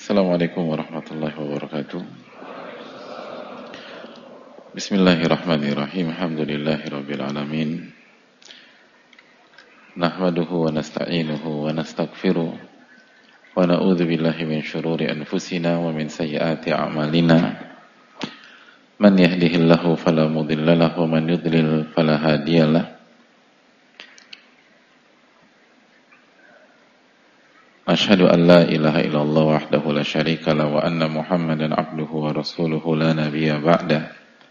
Assalamualaikum warahmatullahi wabarakatuh. Bismillahirrahmanirrahim. Alhamdulillahirabbil alamin. Nahmaduhu wa nasta'inuhu wa nastaghfiruh wa na'udzu billahi min syururi anfusina wa min sayyiati a'malina. Man yahdihillahu fala mudilla lahu wa man yudlil fala hadiyalah. Asyhadu an la ilaha illallah wahdahu la syarika lah wa anna Muhammadan abduhu wa rasuluhu la nabiyya ba'dah.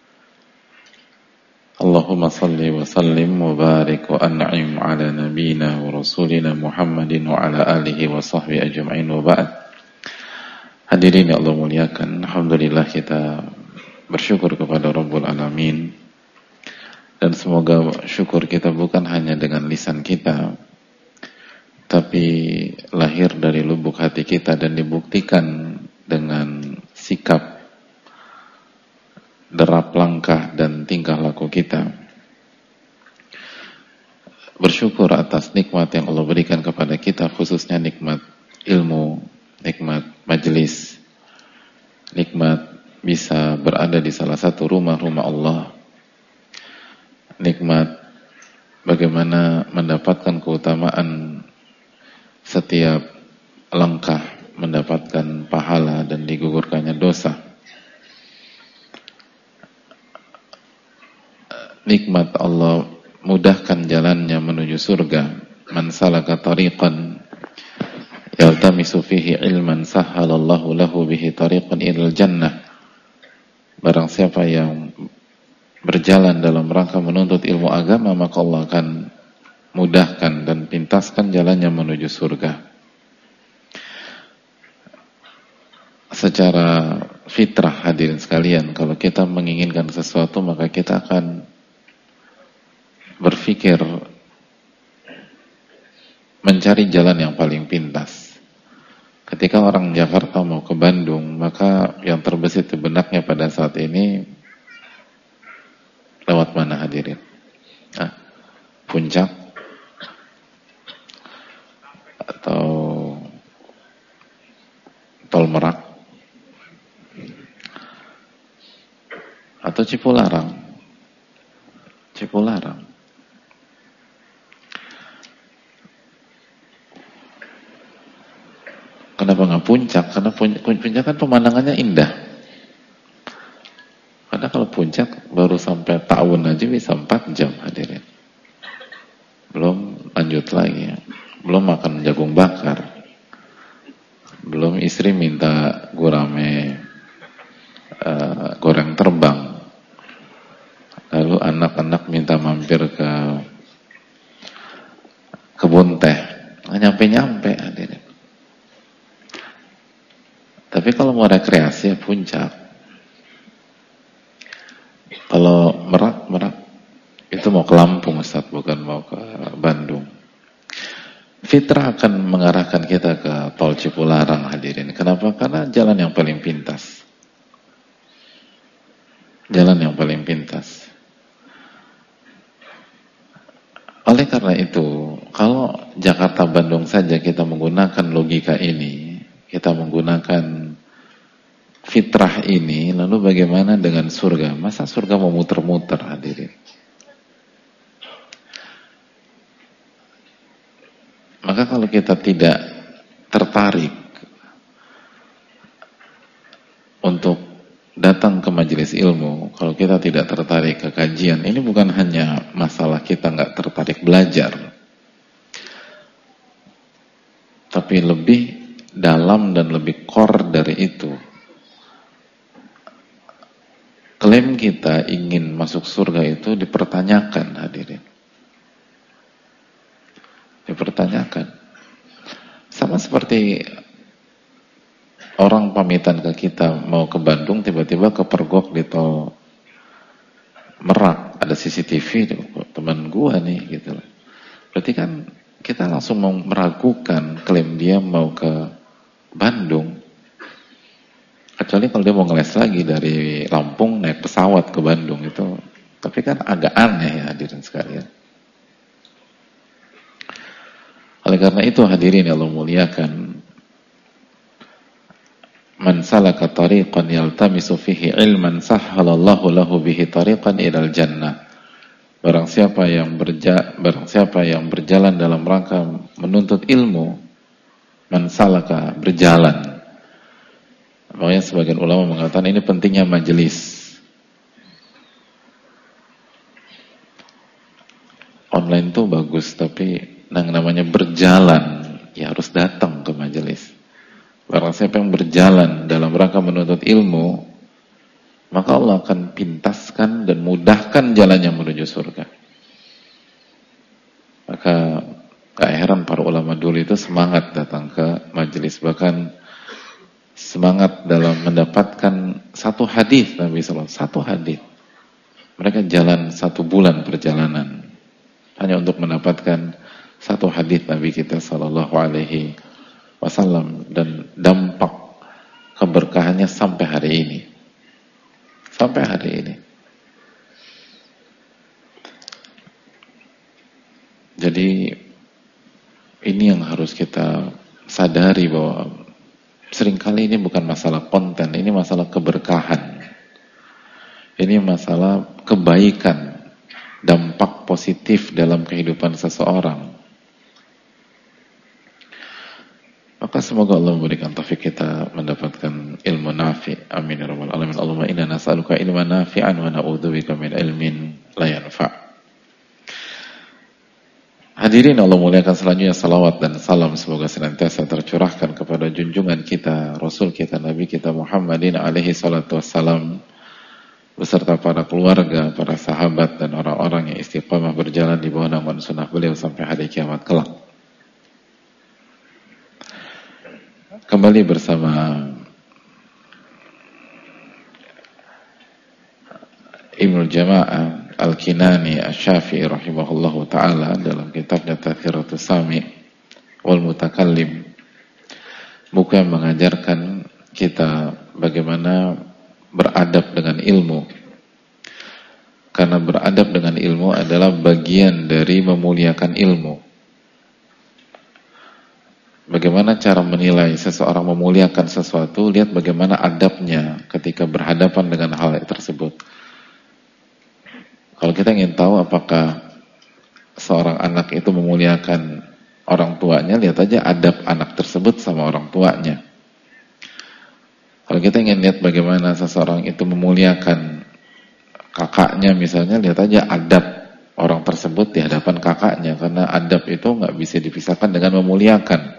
Allahumma salli wa sallim wa barik wa an'im ala nabiyyina wa rasulina Muhammadin wa ala alihi wa sahbihi ajma'in wa ba'd. Hadirin yang Allah muliakan, alhamdulillah kita bersyukur kepada Rabbul Alamin, dan semoga syukur kita bukan hanya dengan lisan kita, tapi lahir dari lubuk hati kita dan dibuktikan dengan sikap, derap langkah dan tingkah laku kita. Bersyukur atas nikmat yang Allah berikan kepada kita, khususnya nikmat ilmu, nikmat majelis, nikmat bisa berada di salah satu rumah-rumah Allah, nikmat bagaimana mendapatkan keutamaan setiap langkah, mendapatkan pahala dan digugurkannya dosa. Nikmat Allah mudahkan jalannya menuju surga. Man salaka tariqan yaltamisu fihi ilman sahhalallahu lahu bihi tariqan ilal jannah. Barang siapa yang berjalan dalam rangka menuntut ilmu agama, maka Allah akan mudahkan dan pintaskan jalannya menuju surga. Secara fitrah, hadirin sekalian, kalau kita menginginkan sesuatu, maka kita akan berpikir mencari jalan yang paling pintas. Ketika orang Jakarta mau ke Bandung, maka yang terbesit di benaknya pada saat ini, lewat mana hadirin? Puncak atau Tol Merak atau Cipularang. Kenapa nggak Puncak? Karena Puncak kan pemandangannya indah. Karena kalau Puncak baru sampai Ta'un aja bisa 4 jam hadirin. Belum lanjut lagi ya. Belum makan jagung bakar, belum istri minta gurame goreng terbang, lalu anak-anak minta mampir ke kebun teh, nggak nyampe hadirin. Tapi kalau mau rekreasi ya Puncak. Kalau Merak itu mau ke Lampung Ustaz, bukan mau ke Bandung. Fitrah akan mengarahkan kita ke Tol Cipularang hadirin. Kenapa? Karena jalan yang paling pintas. Oleh karena itu, kalau Jakarta Bandung saja kita menggunakan logika ini, kita menggunakan fitrah ini, lalu bagaimana dengan surga? Masa surga mau muter-muter hadirin? Maka kalau kita tidak tertarik untuk datang ke majelis ilmu, kalau kita tidak tertarik ke kajian, ini bukan hanya masalah kita nggak tertarik belajar, tapi lebih dalam dan lebih core dari itu. Klaim kita ingin masuk surga itu dipertanyakan hadirin. Dipertanyakan. Sama seperti orang pamitan ke kita mau ke Bandung, tiba-tiba kepergok di Tol Merak, ada CCTV, teman gua nih gitu. Berarti kan kita langsung mau meragukan klaim dia mau ke Bandung. Kecuali kalau dia mau ngeles lagi dari Lampung naik pesawat ke Bandung itu, tapi kan agak aneh ya hadirin sekalian. Oleh karena itu hadirin yang Allah muliakan, man salaka tariqan yaltamisu fihi ilman sahhalallahu lahu bihi tariqan ilal jannah. Barang siapa yang berjalan dalam rangka menuntut ilmu, man salaka, berjalan. Makanya sebagian ulama mengatakan ini pentingnya majelis. Online tuh bagus, tapi yang namanya berjalan ya harus datang ke majelis. Barang siapa yang berjalan dalam rangka menuntut ilmu, maka Allah akan pintaskan dan mudahkan jalannya menuju surga. Maka gak heran para ulama dulu itu semangat datang ke majelis, bahkan semangat dalam mendapatkan satu hadis Nabi SAW, satu hadis. Mereka jalan 1 bulan perjalanan hanya untuk mendapatkan satu hadis Nabi kita Sallallahu Alaihi Wasallam, dan dampak keberkahannya sampai hari ini. Sampai hari ini. Jadi ini yang harus kita sadari, bahwa seringkali ini bukan masalah konten, ini masalah keberkahan. Ini masalah kebaikan, dampak positif dalam kehidupan seseorang. Maka semoga Allah memberikan taufik kita mendapatkan ilmu nafi. Amin ya rabbal alamin. Allahumma inna nas'aluka ilman nafi'an wa na'udzubika min ilmin la yanfa'. Hadirin Allah muliakan, selanjutnya salawat dan salam semoga senantiasa tercurahkan kepada junjungan kita, Rasul kita, Nabi kita Muhammadin alaihi salatu wassalam, beserta para keluarga, para sahabat dan orang-orang yang istiqamah berjalan di bawah naungan sunnah beliau sampai hari kiamat kelak. Kembali bersama Ibnu Jama'ah Al-Kinani Asy-Syafi'i rahimahullahu ta'ala dalam kitabnya Tadhkiratus Sami' wal Mutakallim, buku yang mengajarkan kita bagaimana beradab dengan ilmu, karena beradab dengan ilmu adalah bagian dari memuliakan ilmu. Bagaimana cara menilai seseorang memuliakan sesuatu, lihat bagaimana adabnya ketika berhadapan dengan hal tersebut. Kalau kita ingin tahu apakah seorang anak itu memuliakan orang tuanya, lihat aja adab anak tersebut sama orang tuanya. Kalau kita ingin lihat bagaimana seseorang itu memuliakan kakaknya misalnya, lihat aja adab orang tersebut di hadapan kakaknya, karena adab itu nggak bisa dipisahkan dengan memuliakan.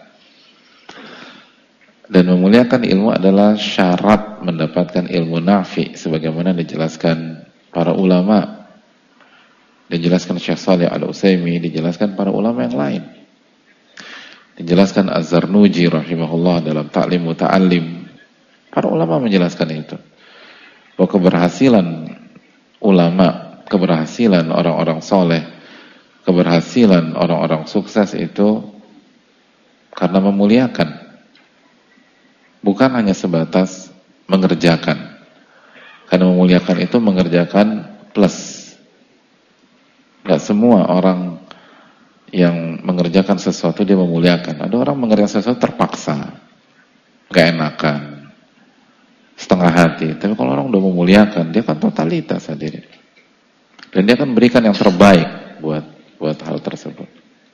Dan memuliakan ilmu adalah syarat mendapatkan ilmu nafi, sebagaimana dijelaskan para ulama, dijelaskan Syekh Shalih Al-Utsaimin, dijelaskan para ulama yang lain, dijelaskan Az-Zarnuji rahimahullah dalam Ta'lim Muta'allim. Para ulama menjelaskan itu, bahwa keberhasilan ulama, keberhasilan orang-orang soleh, keberhasilan orang-orang sukses itu karena memuliakan. Bukan hanya sebatas mengerjakan. Karena memuliakan itu mengerjakan plus. Gak semua orang yang mengerjakan sesuatu dia memuliakan. Ada orang mengerjakan sesuatu terpaksa, gak enakan, setengah hati. Tapi kalau orang udah memuliakan, dia kan totalitas hadirin. Dan dia akan berikan yang terbaik buat hal tersebut.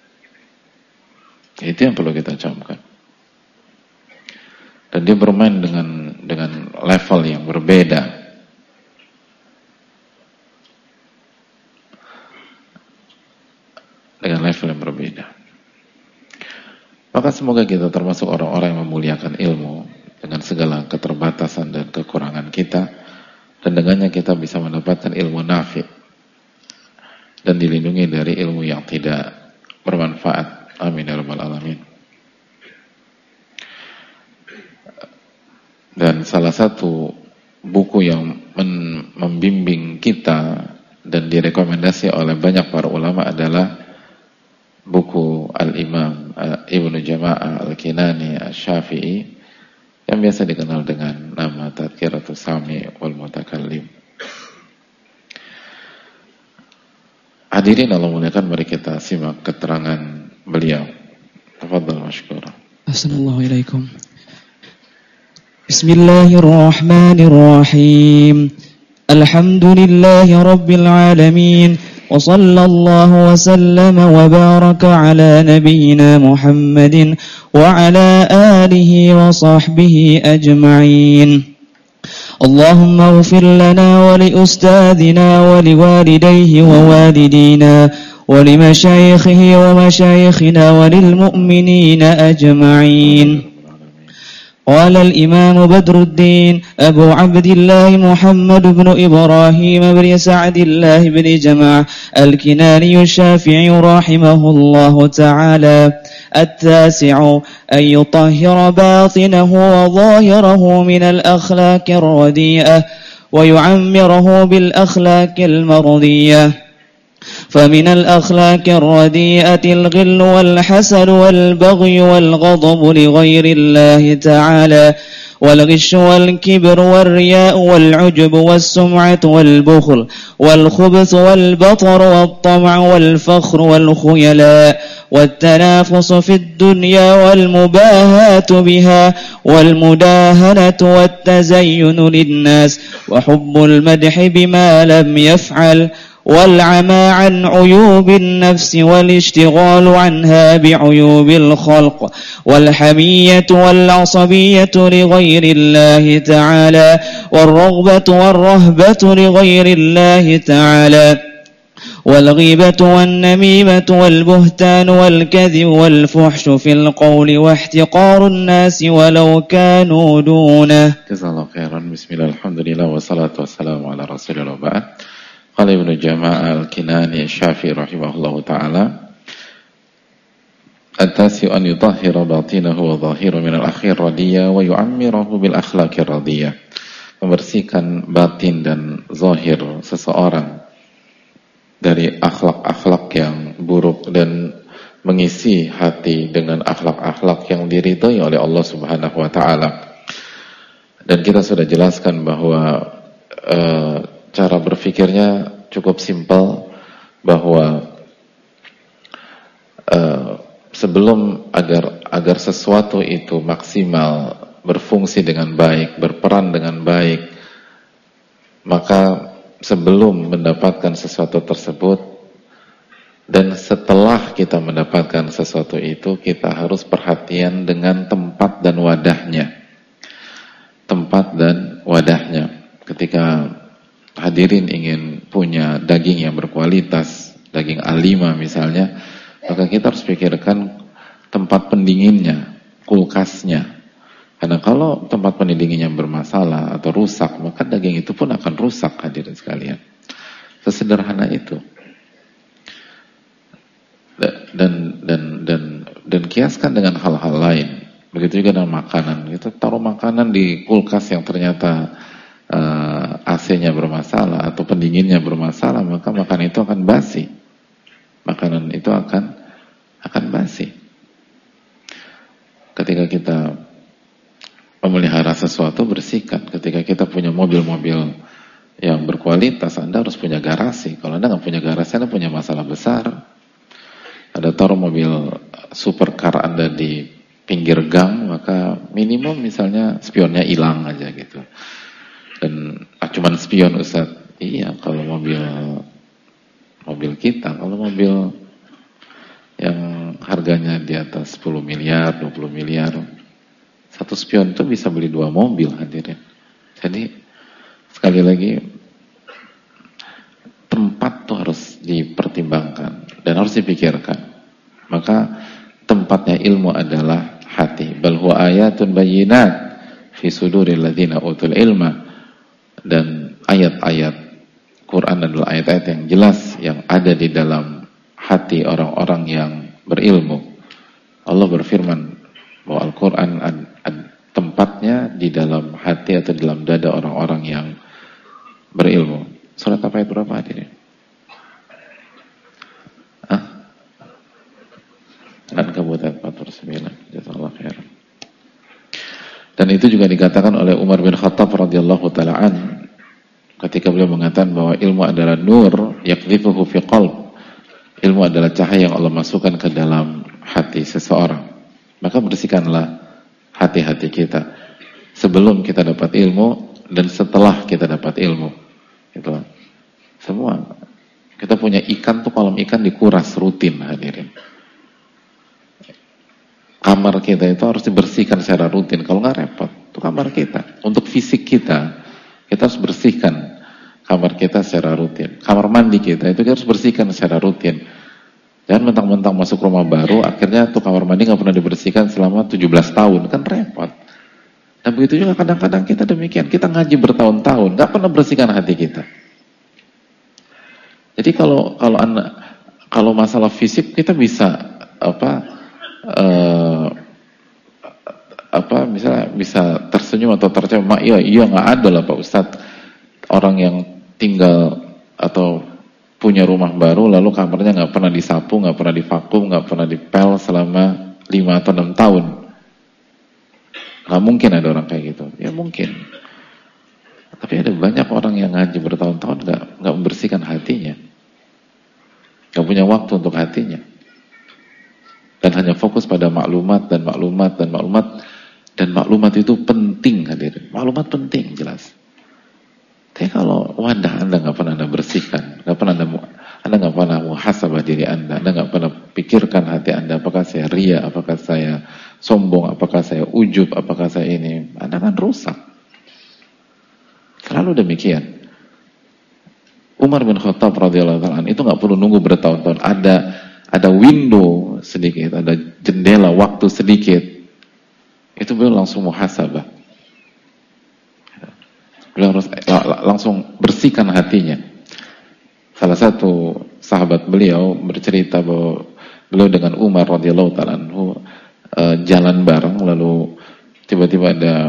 Itu yang perlu kita camkan. Dan dia bermain dengan level yang berbeda. Dengan level yang berbeda. Maka semoga kita termasuk orang-orang yang memuliakan ilmu dengan segala keterbatasan dan kekurangan kita, dan dengannya kita bisa mendapatkan ilmu nafi dan dilindungi dari ilmu yang tidak bermanfaat. Amin ya rabbal alamin. Dan salah satu buku yang membimbing kita dan direkomendasi oleh banyak para ulama adalah buku Al-Imam Ibnu Jama'ah Al-Kinani Asy-Syafi'i yang biasa dikenal dengan nama Tadhkiratus Sami' wal Mutakallim. Hadirin Allah muliakan, mari kita simak keterangan beliau. Tafadhal mashkura. Assalamualaikum. الله الرحمن الرحيم الحمد لله رب العالمين وصلى الله وسلم وبارك على نبينا محمد وعلى آله وصحبه أجمعين. اللهم اغفر لنا ولأستاذنا ولوالديه ووالدينا ولمشايخه ومشايخنا وللمؤمنين أجمعين. قال الإمام بدر الدين أبو عبد الله محمد بن إبراهيم بن سعد الله بن جماعة الكناني الشافعي رحمه الله تعالى: التاسع أن يطهر باطنه وظاهره من الأخلاق الرديئة ويعمره بالأخلاق المرضية. فمن الأخلاق الرديئة الغل والحسد والبغي والغضب لغير الله تعالى والغش والكبر والرياء والعجب والسمعة والبخل والخبث والبطر والطمع والفخر والخيلاء والتنافس في الدنيا والمباهاة بها والمداهنة والتزين للناس وحب المدح بما لم يفعل والعمى عن عيوب النفس والاشتغال عنها بعيوب الخلق والحمية والعصبية لغير الله تعالى والرغبة والرهبة لغير الله تعالى والغيبة والنميمة والبهتان والكذب والفحش في القول واحتقار الناس ولو كانوا دونه. Jazakallahu khairan. Bismillah, alhamdulillah, wassalatu wassalamu ala rasulillah ba'd. Qala Ibnu Jama'ah al-Kinani Syafi'i rahimahullahu ta'ala: at-tasi'u an yutahhira batinahu wa zahirahu min al-akhir radiyah wa yu'ammirahu bil akhlaqir radiyah. Membersihkan batin dan zahir seseorang dari akhlak-akhlak yang buruk dan mengisi hati dengan akhlak-akhlak yang diridhai oleh Allah Subhanahu wa taala. Dan kita sudah jelaskan bahwa cara berpikirnya cukup simpel, bahwa sebelum agar sesuatu itu maksimal, berfungsi dengan baik, berperan dengan baik, maka sebelum mendapatkan sesuatu tersebut dan setelah kita mendapatkan sesuatu itu, kita harus perhatian dengan tempat dan wadahnya. Tempat dan wadahnya. Ketika hadirin ingin punya daging yang berkualitas, daging A5 misalnya, maka kita harus pikirkan tempat pendinginnya, kulkasnya. Karena kalau tempat pendinginnya bermasalah atau rusak, maka daging itu pun akan rusak, hadirin sekalian. Sesederhana itu. Dan kiaskan dengan hal-hal lain. Begitu juga dengan makanan. Kita taruh makanan di kulkas yang ternyata AC-nya bermasalah atau pendinginnya bermasalah, maka makanan itu akan basi. Makanan itu akan basi. Ketika kita memelihara sesuatu, bersihkan. Ketika kita punya mobil-mobil yang berkualitas, Anda harus punya garasi. Kalau Anda nggak punya garasi, Anda punya masalah besar. Ada taruh mobil supercar Anda di pinggir gang, maka minimum misalnya spionnya hilang aja gitu. Dan cuman spion, Ustaz. Iya, kalau mobil kita, kalau mobil yang harganya di atas 10 miliar, 20 miliar, satu spion itu bisa beli 2 mobil, hadirin. Jadi sekali lagi, tempat tuh harus dipertimbangkan dan harus dipikirkan. Maka tempatnya ilmu adalah hati. Bal huwa ayatun bayyinat fi suduril ladzina utul ilma. Dan ayat-ayat Quran adalah ayat-ayat yang jelas yang ada di dalam hati orang-orang yang berilmu. Allah berfirman bahwa Al-Quran tempatnya di dalam hati atau di dalam dada orang-orang yang berilmu. Surat apa, ayat berapa hadirin? Al-Ankabut 49. Jazakallahu khairan. Dan itu juga dikatakan oleh Umar bin Khattab radhiyallahu taala an, ketika beliau mengatakan bahwa ilmu adalah nur yaqdhifuhu fi qalb. Ilmu adalah cahaya yang Allah masukkan ke dalam hati seseorang. Maka bersihkanlah hati-hati kita. sebelum kita dapat ilmu dan setelah kita dapat ilmu. Gitu. Semua. Kita punya ikan tuh, kolam ikan dikuras rutin, hadirin. Kamar kita itu harus dibersihkan secara rutin. Kalau nggak repot, itu kamar kita. Untuk fisik kita harus bersihkan kamar kita secara rutin. Kamar mandi kita itu kita harus bersihkan secara rutin. Jangan mentang-mentang masuk rumah baru, akhirnya tuh kamar mandi nggak pernah dibersihkan selama 17 tahun, kan repot. Dan begitu juga kadang-kadang kita demikian. Kita ngaji bertahun-tahun, nggak pernah bersihkan hati kita. Jadi kalau masalah fisik kita bisa misalnya bisa tersenyum atau tercemar, iya nggak ada lah Pak Ustadz orang yang tinggal atau punya rumah baru lalu kamarnya nggak pernah disapu, nggak pernah divakum, nggak pernah dipel selama 5 atau 6 tahun. Nggak mungkin ada orang kayak gitu. Ya mungkin. Tapi ada banyak orang yang ngaji bertahun-tahun nggak membersihkan hatinya, nggak punya waktu untuk hatinya, dan hanya fokus pada maklumat dan maklumat itu penting, hadirin. Maklumat penting jelas. Tapi kalau wadah Anda nggak pernah Anda bersihkan, Anda nggak pernah muhasabah diri Anda nggak pernah pikirkan hati Anda, apakah saya ria, apakah saya sombong, apakah saya ujub, apakah saya ini, Anda akan rusak. Selalu demikian. Umar bin Khattab radhiyallahu ta'ala itu nggak perlu nunggu bertahun-tahun. Ada window sedikit, ada jendela waktu sedikit, itu beliau langsung muhasabah. Beliau harus langsung bersihkan hatinya. Salah satu sahabat beliau bercerita bahwa beliau dengan Umar radhiyallahu ta'ala jalan bareng, lalu tiba-tiba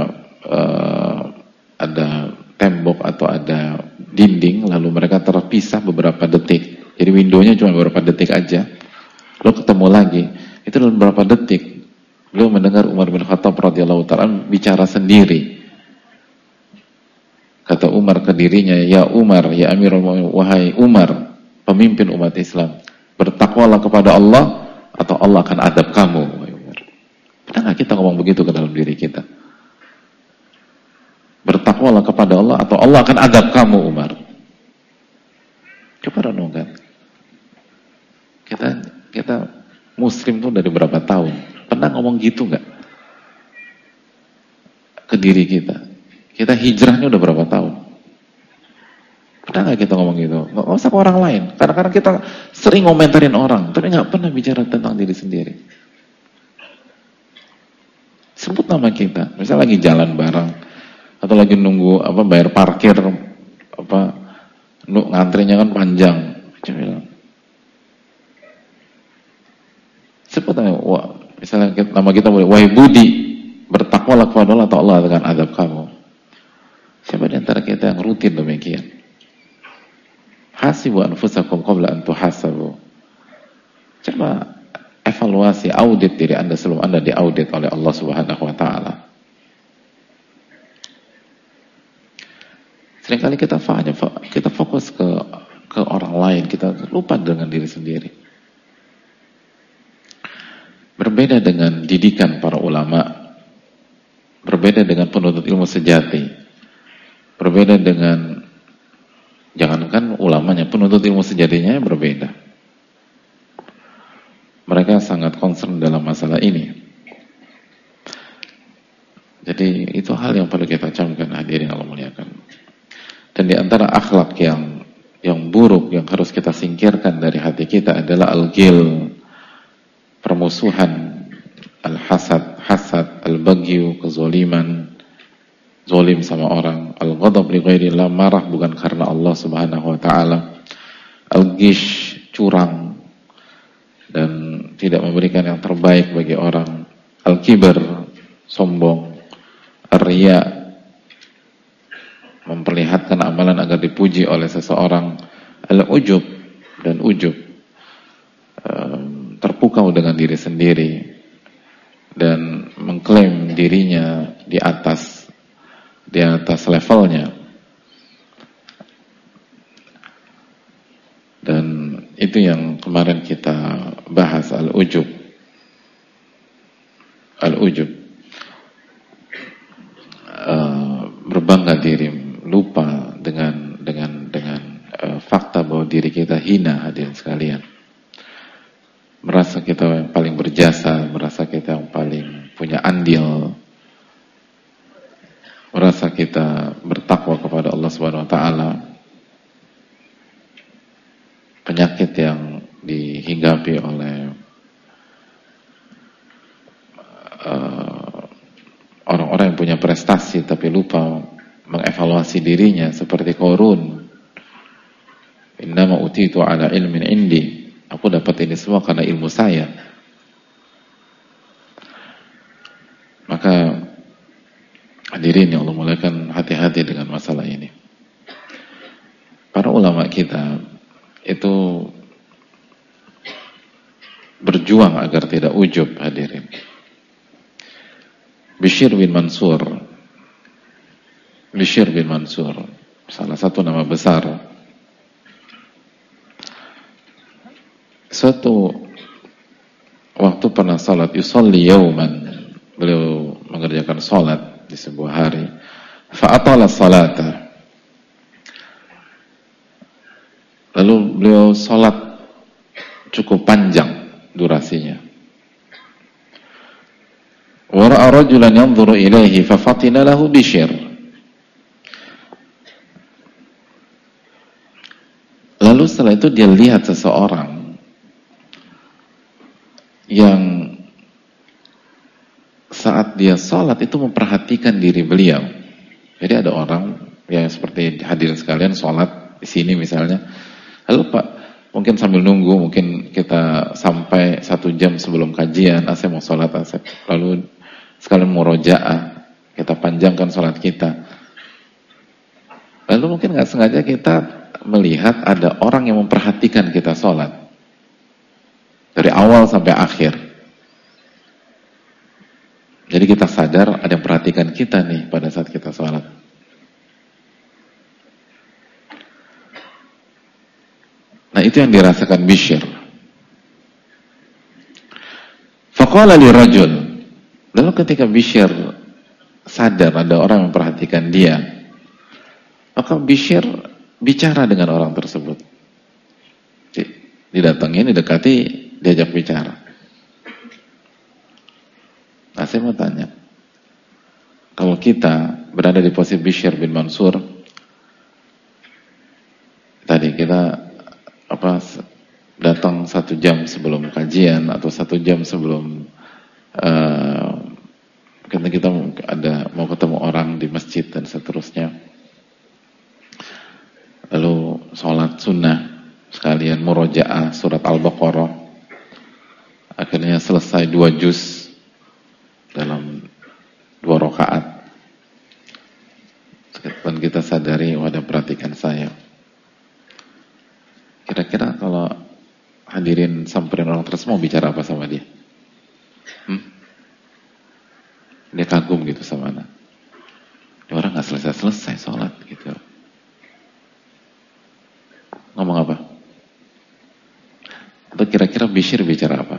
ada tembok atau ada dinding, lalu mereka terpisah beberapa detik. Jadi windownya cuma beberapa detik aja. Lalu ketemu lagi. Itu dalam beberapa detik beliau mendengar Umar bin Khattab radhiyallahu ta'ala bicara sendiri. Kata Umar ke dirinya, ya Umar, ya Amirul Mu'minin, wahai Umar, pemimpin umat Islam, bertakwalah kepada Allah atau Allah akan adab kamu. Wahai Umar. Pernah nggak kita ngomong begitu ke dalam diri kita? Bertakwalah kepada Allah atau Allah akan adab kamu, Umar. Coba renungkan. Kita Muslim tuh dari berapa tahun? Pernah ngomong gitu nggak ke diri kita? Kita hijrahnya udah berapa tahun? Pernah nggak kita ngomong gitu? Nggak usah ke orang lain. Kadang-kadang kita sering ngomentarin orang, tapi nggak pernah bicara tentang diri sendiri. Sebut nama kita, misalnya lagi jalan bareng, atau lagi nunggu bayar parkir, ngantrinya kan panjang. Coba bilang. Sebut nama, misalnya nama kita boleh, wahai Budi, bertakwalah kepada Allah atau Allah akan adab kamu. Siapa di antara kita yang rutin demikian? Hasibu anfusakum qabla an tuhasabu. Coba evaluasi, audit diri Anda sebelum Anda diaudit oleh Allah Subhanahu wa taala. Seringkali kita fokus ke orang lain, kita lupa dengan diri sendiri. Berbeda dengan didikan para ulama, berbeda dengan penuntut ilmu sejati. Berbeda dengan, jangankan ulamanya, penuntut ilmu sejatinya berbeda. Mereka sangat concern dalam masalah ini. Jadi itu hal yang perlu kita camkan, hadirin Allah muliakan. Dan di antara akhlak yang buruk yang harus kita singkirkan dari hati kita adalah al-ghil, permusuhan, al-hasad, al-baghyu, kezaliman, zalim sama orang, al-ghadab li ghairillah, marah bukan karena Allah Subhanahu wa taala, al-ghish, curang dan tidak memberikan yang terbaik bagi orang, al-kibr, sombong, ar-riya, memperlihatkan amalan agar dipuji oleh seseorang, al-ujub, dan ujub, terpukau dengan diri sendiri dan mengklaim dirinya di atas levelnya. Dan itu yang kemarin kita bahas, al-ujub. hadirin lupa dengan fakta bahwa diri kita hina, hadirin sekalian. Merasa kita yang paling berjasa, merasa kita yang paling punya andil, merasa kita bertakwa kepada Allah Subhanahu wa taala. Penyakit yang dihinggapi oleh orang-orang yang punya prestasi tapi lupa mengevaluasi dirinya, seperti Qarun. Innama utitu ala ilmin indi. Aku dapat ini semua karena ilmu saya. Maka hadirin yang Allah muliakan, hati-hati dengan masalah ini. Para ulama kita itu berjuang agar tidak ujub, hadirin. Bishr bin Mansur, salah satu nama besar. Suatu waktu pernah salat, yusalli yauman, beliau mengerjakan salat di sebuah hari. Fa'atala salata. Lalu beliau salat cukup panjang durasinya. Wa ra'a rajulan yanzuru ilaihi fa fatina lahu Bishr. Lalu setelah itu dia lihat seseorang yang saat dia sholat itu memperhatikan diri beliau. Jadi ada orang yang seperti hadirin sekalian sholat di sini misalnya, lalu Pak mungkin sambil nunggu, mungkin kita sampai 1 jam sebelum kajian, saya mau sholat, lalu sekalian murojaah, kita panjangkan sholat kita. Lalu mungkin nggak sengaja kita melihat ada orang yang memperhatikan kita sholat dari awal sampai akhir. Jadi kita sadar ada yang perhatikan kita nih pada saat kita sholat. Nah itu yang dirasakan Bishr. Faqala li rajul. Lalu ketika Bishr sadar ada orang yang memperhatikan dia, maka Bishr bicara dengan orang tersebut. Didatangin, didekati, diajak bicara. Nah saya mau tanya, kalau kita berada di posisi Bishr bin Mansur, tadi kita datang 1 jam sebelum kajian atau 1 jam sebelum kita mau ketemu orang di masjid dan seterusnya, lalu sholat sunnah sekalian murojaah surat Al-Baqarah, akhirnya selesai 2 juz dalam 2 rakaat, dan kita sadari ada perhatikan saya. Kira-kira kalau hadirin samperin orang terus mau bicara apa sama dia? Dia kagum gitu sama anak. Dia orang gak selesai-selesai sholat gitu. Ngomong apa? Atau kira-kira Bishr bicara apa?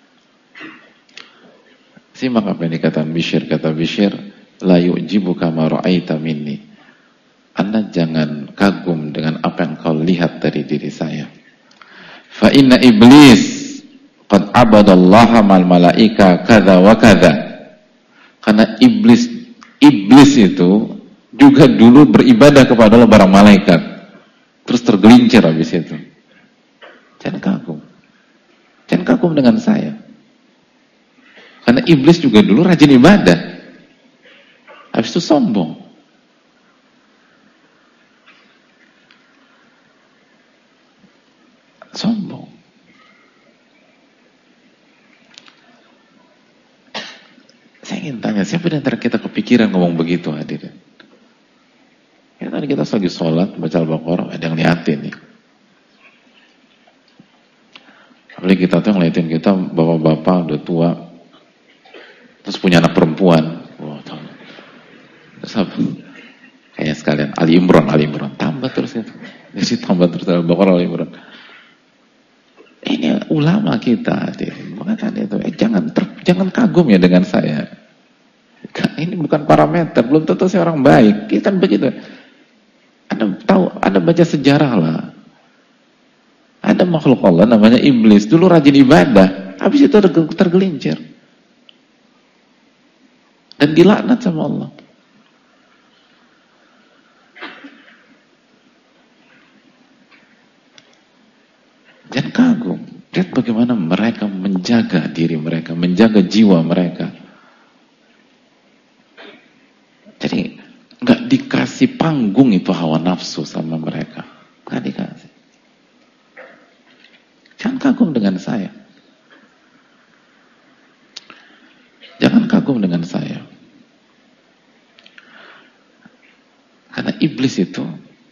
Simak apa yang dikatakan Bishr. Kata Bishr, la yu'jibuka ma ra'aita minni. Anda jangan kagum dengan apa yang kau lihat dari diri saya. Fa inna iblis qad abadallaha mal malaika kadza wa kadza. Karena iblis itu juga dulu beribadah kepada Allah barang malaikat. Terus tergelincir habis itu. Jangan kagum. Jangan kagum dengan saya. Karena iblis juga dulu rajin ibadah. Habis itu sombong. Sombong. Saya ingin tanya, siapa di antara kita kepikiran ngomong begitu, hadirin? Ya tadi kita lagi sholat, baca Al-Baqarah, ada yang liatin nih. Apalagi kita tuh ngeliatin kita, bapak-bapak udah tua, terus punya anak perempuan. Wah, terus apa? Kayaknya sekalian Ali Imran, tambah terus itu. Jadi tambah terus Al-Baqarah, Ali Imran. Ini ulama kita, hadirin. Maka tadi itu, jangan kagum ya dengan saya. Ini bukan parameter. Belum tentu saya orang baik. Kita kan begitu. Anda tahu, Anda baca sejarah lah. Ada makhluk Allah namanya iblis. Dulu rajin ibadah, habis itu tergelincir dan dilaknat sama Allah. Jangan kagum. Lihat bagaimana mereka menjaga diri mereka, menjaga jiwa mereka. Jadi nggak dikasih panggung itu hawa nafsu sama mereka, nggak dikasih. Jangan kagum dengan saya. Jangan kagum dengan saya. Karena iblis itu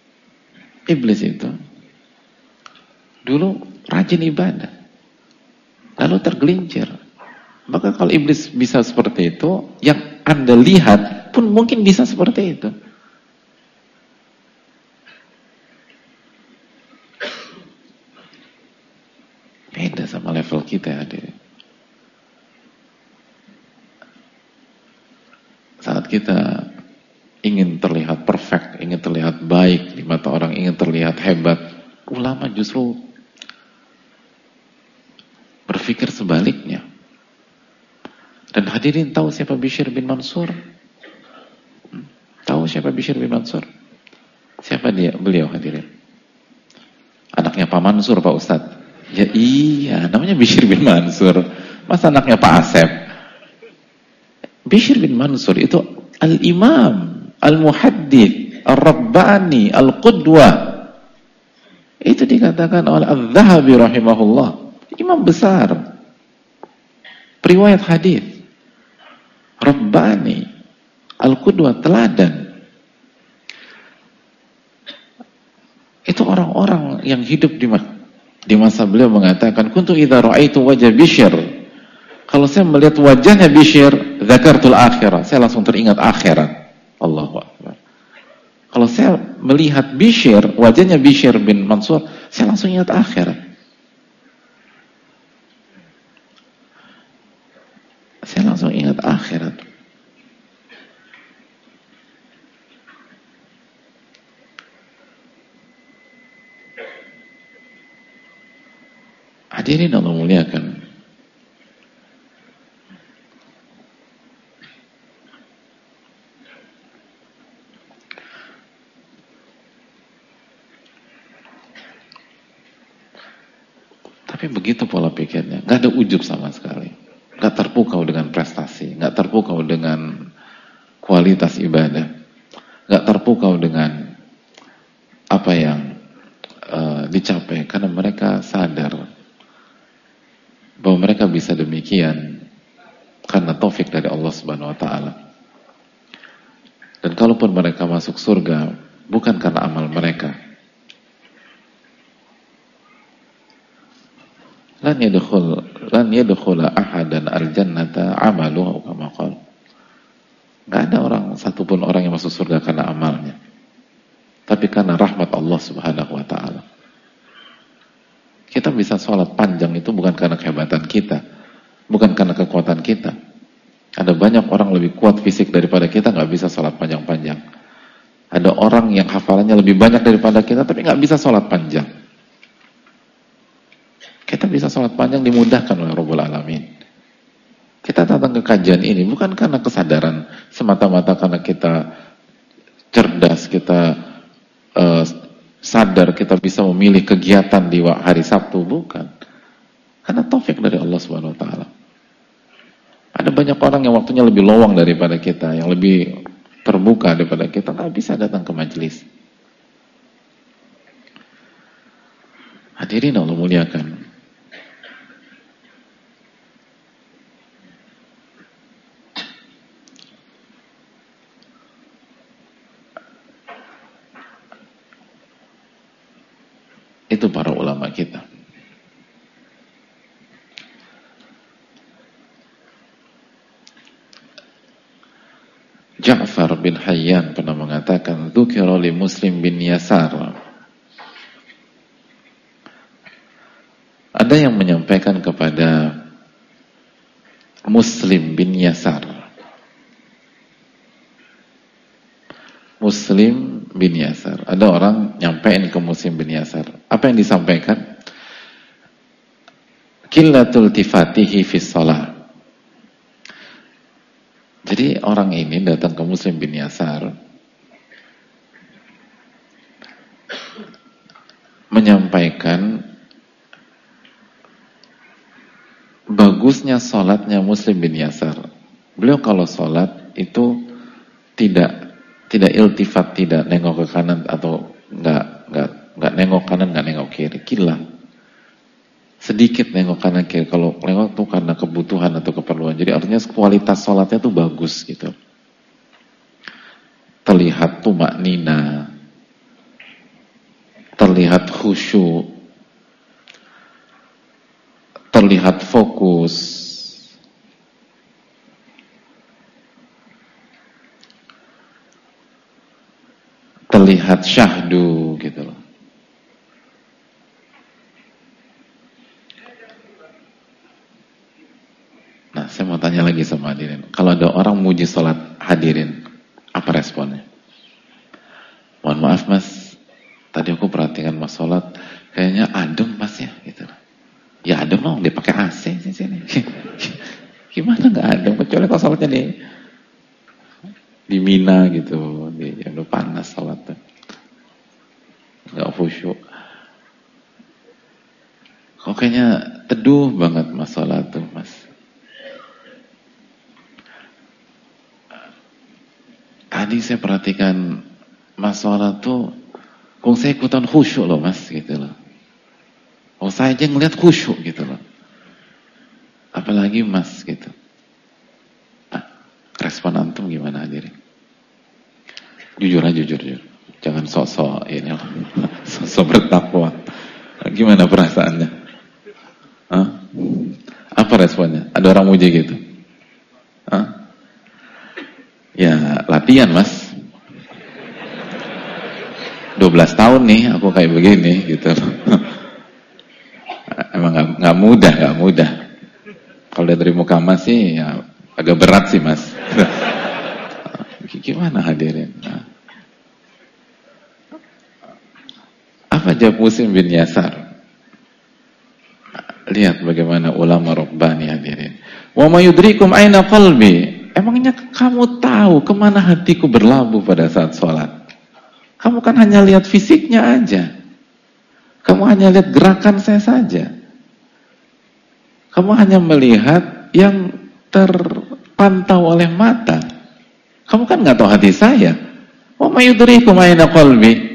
dulu rajin ibadah, lalu tergelincir. Maka kalau iblis bisa seperti itu, yang Anda lihat pun mungkin bisa seperti itu. Beda sama level kita ya, hadirin. Saat kita ingin terlihat perfect, ingin terlihat baik di mata orang, ingin terlihat hebat, ulama justru berpikir sebaliknya. Dan hadirin tahu siapa Bishr bin Mansur? Tahu siapa Bishr bin Mansur? Siapa dia? Beliau, hadirin. Anaknya Pak Mansur, Pak Ustadz. Ya iya, namanya Bishr bin Mansur. Masa anaknya Pak Asep? Bishr bin Mansur itu al-imam, al-muhaddith, al-rabbani, al-qudwa. Itu dikatakan oleh Al-Zahabi rahimahullah. Imam besar. Periwayat hadis. Rabbani, al-qudwa, teladan. Itu orang-orang yang hidup di masa beliau mengatakan, kuntu idza ra'aitu wajah Bishr. Kalau saya melihat wajahnya Bishr, dzakartul akhirah. Saya langsung teringat akhirat. Allahu akbar. Kalau saya melihat Bishr, wajahnya Bishr bin Mansur, saya langsung ingat akhirat. Saya langsung ingat akhirat. Hadirin Allah muliakan. Tapi begitu pola pikirnya, nggak ada ujub sama sekali, nggak terpukau dengan prestasi, nggak terpukau dengan kualitas ibadah, nggak terpukau dengan apa yang dicapai, karena mereka sadar bahwa mereka bisa demikian karena taufik dari Allah Subhanahu wa taala. Dan kalaupun mereka masuk surga bukan karena amal mereka. Lan yadkhula ahadan al-jannata amaluhu kama qala. Enggak ada satupun orang yang masuk surga karena amalnya. Tapi karena rahmat Allah Subhanahu wa taala. Kita bisa sholat panjang itu bukan karena kehebatan kita, bukan karena kekuatan kita. Ada banyak orang lebih kuat fisik daripada kita, nggak bisa sholat panjang-panjang. Ada orang yang hafalannya lebih banyak daripada kita, tapi nggak bisa sholat panjang. Kita bisa sholat panjang dimudahkan oleh Rabbul Alamin. Kita datang ke kajian ini bukan karena kesadaran, semata-mata karena kita cerdas, kita sadar kita bisa memilih kegiatan di hari Sabtu, bukan. Karena taufik dari Allah Subhanahu wa taala. Ada banyak orang yang waktunya lebih lowong daripada kita, yang lebih terbuka daripada kita, nggak bisa datang ke majelis. Hadirin Allah muliakan. Itu para ulama kita. Ja'far bin Hayyan pernah mengatakan, dzukira li Muslim bin Yasar. Ada yang menyampaikan kepada Muslim bin Yasar. Muslim bin Yasar. Ada orang nyampein ke Muslim bin Yasar. Apa yang disampaikan? Qillatul tifatihi fis shalah. Jadi orang ini datang ke Muslim bin Yasar menyampaikan bagusnya sholatnya Muslim bin Yasar. Beliau kalau sholat itu tidak iltifat, tidak nengok ke kanan atau nggak nengok kanan, nggak nengok kiri, qillah. Sedikit nengok kanan kiri. Kalau nengok tuh karena kebutuhan atau keperluan. Jadi artinya kualitas sholatnya tuh bagus gitu. Terlihat tumaknina, terlihat khusyuk, terlihat fokus. Terlihat syahdu gitu loh. Nah, saya mau tanya lagi sama hadirin. Kalau ada orang muji sholat hadirin, apa responnya? Mohon maaf mas, tadi aku perhatikan mas sholat, kayaknya adem mas ya, gitu. Ya adem dong, dia pakai AC di sini. Gimana nggak adem? Kecuali kalau sholatnya di Mina gitu, yang udah panas sholatnya, nggak khusyuk. Kok kayaknya teduh banget mas sholat tuh mas. Tadi saya perhatikan mas sholat tuh, kok saya ikutan khusyuk loh mas, gitu loh. Oh saya aja ngeliat khusyuk gitu loh. Apalagi mas gitu. Nah, respon antum gimana hadirin? Jujur aja, jujur. Jangan sok-sok ini loh. Sok-sok bertakwa. Gimana perasaannya? Hah? Apa responnya? Ada orang muji gitu? Hah? Ya latihan mas. 12 tahun nih aku kayak begini gitu. Emang nggak mudah. Kalau dari muka mas sih ya agak berat sih mas. Gimana hadirin? Nah. Apa jawab Muslim bin Yasar? Lihat bagaimana ulama Rabbani hadirin. Wa ma yudrikum aina qalbi. Emangnya kamu tahu kemana hatiku berlabuh pada saat sholat? Kamu kan hanya lihat fisiknya aja. Kamu hanya lihat gerakan saya saja. Kamu hanya melihat yang terpantau oleh mata. Kamu kan nggak tahu hati saya. Wa ma yudrikum aina qalbi.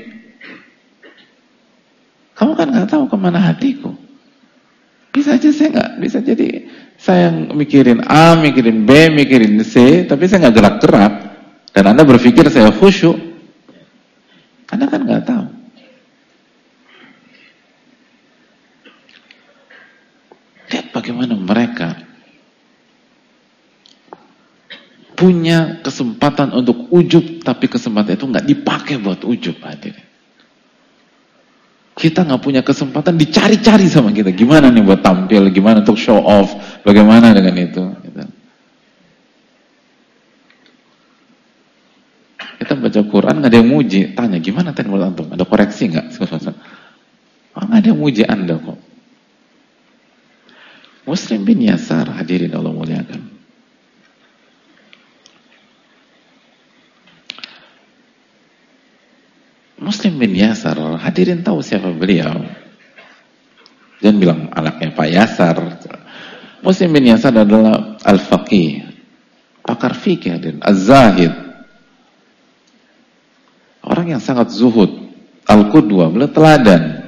Kamu kan nggak tahu kemana hatiku. Bisa aja saya nggak, bisa jadi saya mikirin A, mikirin B, mikirin C, tapi saya nggak gerak-gerak. Dan Anda berpikir saya khusyuk. Anda kan nggak tahu. Lihat bagaimana mereka punya kesempatan untuk ujub, tapi kesempatan itu nggak dipakai buat ujub hadirin. Kita nggak punya kesempatan, dicari-cari sama kita. Gimana nih buat tampil, gimana untuk show off, bagaimana dengan itu. Kita baca Quran nggak ada yang muji, tanya gimana tadi menurut antum, ada koreksi nggak? Nggak ada yang muji Anda kok. Muslim bin Yasar hadirin Allah muliakan. Muslim bin Yasar, hadirin tahu siapa beliau? Jangan bilang anaknya Pak Yasar. Muslim bin Yasar adalah al-faqih, pakar fikih hadirin, az-zahid. Orang yang sangat zuhud, al-qudwa, beliau teladan.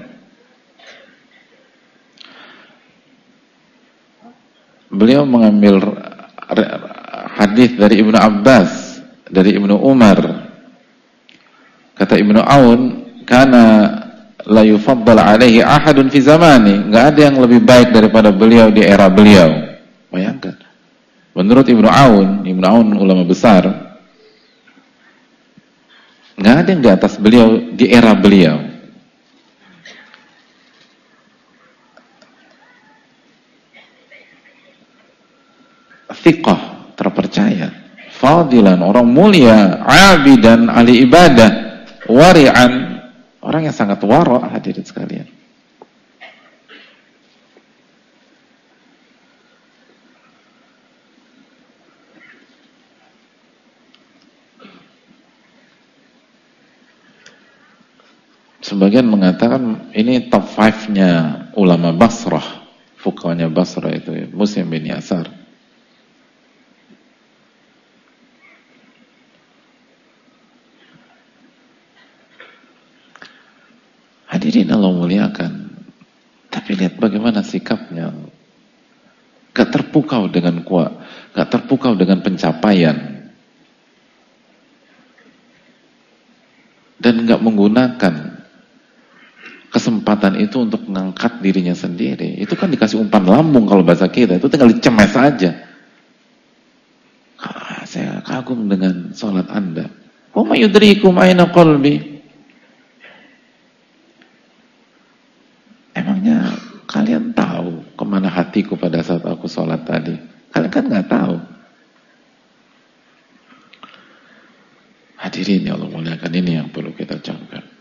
Beliau mengambil hadis dari Ibnu Abbas, dari Ibnu Umar. Kata Ibnu Aun, karena la yufaddal alaihi ahadun fi zamani, enggak ada yang lebih baik daripada beliau di era beliau. Bayangkan. Menurut Ibnu Aun ulama besar, enggak ada yang di atas beliau di era beliau. Thiqah, terpercaya, fadilan, orang mulia, abidan, ahli ibadah, wari'an, orang yang sangat wara', hadirin sekalian. Sebagian mengatakan ini top 5-nya ulama Basrah, fuqahanya Basrah itu ya, Muslim bin Yasar. Hadirin Allah muliakan. Tapi lihat bagaimana sikapnya. Gak terpukau dengan kuat, gak terpukau dengan pencapaian. Dan gak menggunakan kesempatan itu untuk mengangkat dirinya sendiri. Itu kan dikasih umpan lambung kalau bahasa kita. Itu tinggal dicemes saja. Saya kagum dengan sholat Anda. Wa ma yudrikum aina qalbi. Emangnya kalian tahu kemana hatiku pada saat aku sholat tadi? Kalian kan nggak tahu. Hadirin ya Allah muliakan, ini yang perlu kita camkan.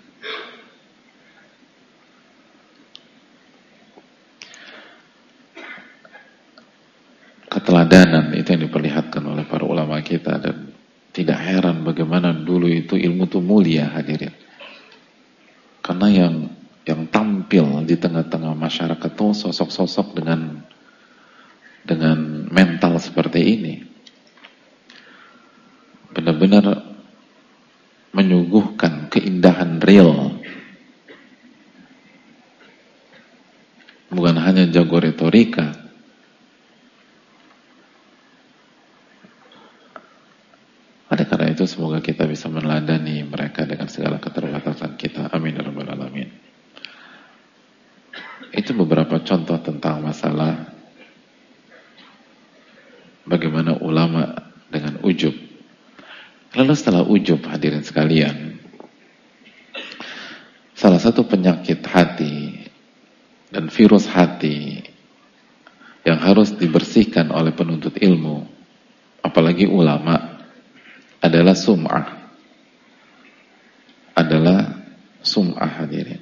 Keteladanan itu yang diperlihatkan oleh para ulama kita, dan tidak heran bagaimana dulu itu ilmu itu mulia, hadirin. Karena yang tampil di tengah-tengah masyarakat itu sosok-sosok dengan mental seperti ini benar-benar menyuguhkan keindahan real. Bukan hanya jago retorika. Oleh karena itu semoga kita bisa meneladani mereka dengan segala keterbatasan kita. Amin ya rabbal alamin. Itu beberapa contoh tentang masalah bagaimana ulama dengan ujub. Lalu setelah ujub, hadirin sekalian, salah satu penyakit hati dan virus hati yang harus dibersihkan oleh penuntut ilmu, apalagi ulama, adalah sum'ah. Adalah sum'ah, hadirin.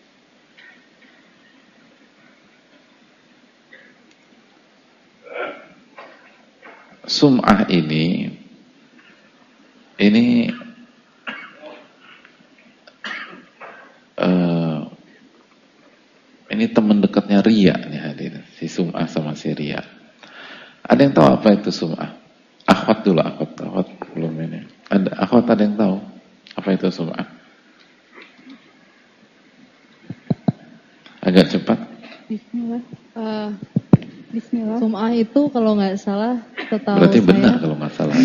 Sum'ah ini teman dekatnya riya nih, hadirin. Si sum'ah sama si riya. Ada yang tahu apa itu sum'ah? Akhwat dulu, akhwat belum ini. Akhwat ada yang tahu apa itu sum'ah? Agak cepat. Bismillah. Bismillah. Sum'ah itu kalau nggak salah, setahu berarti saya, benar kalau nggak salah.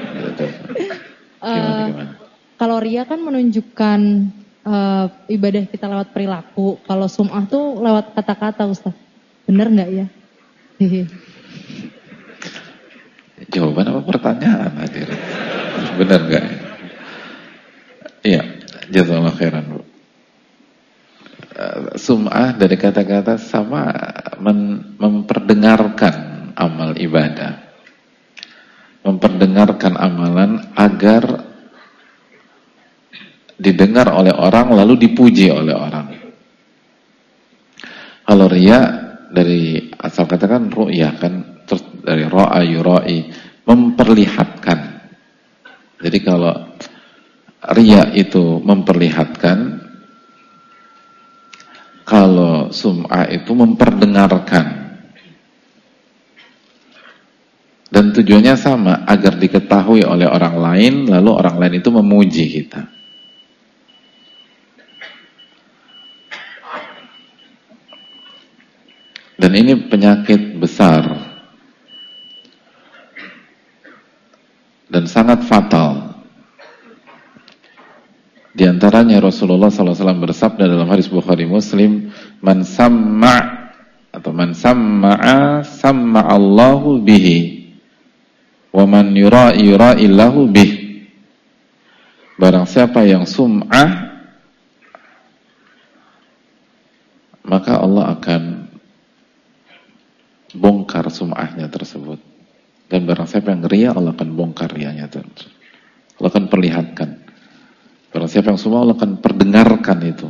Gimana? Kalau riya kan menunjukkan ibadah kita lewat perilaku. Kalau sum'ah tuh lewat kata-kata, Ustaz. Benar nggak ya? Jawaban apa pertanyaan, hadirin? Benar nggak? Iya, jazakallahu khairan, Bu. Sum'ah dari kata-kata sama memperdengarkan amal ibadah, memperdengarkan amalan agar didengar oleh orang lalu dipuji oleh orang. Kalau riya dari asal katakan ru'yah kan, terus dari ra'a yura'i, memperlihatkan. Jadi kalau riya itu memperlihatkan, kalau sum'ah itu memperdengarkan. Dan tujuannya sama, agar diketahui oleh orang lain, lalu orang lain itu memuji kita. Dan ini penyakit besar dan sangat fatal. Di antaranya Rasulullah SAW bersabda dalam hadis Bukhari Muslim, man samma' atau man samma'a samma'allahu bihi wa man yura'i yura'illahu bih. Barang siapa yang sum'ah, maka Allah akan bongkar sum'ahnya tersebut. Dan barang siapa yang ria, Allah akan bongkar rianya. Allah akan perlihatkan. Barang siapa yang sum'ah, Allah akan perdengarkan itu.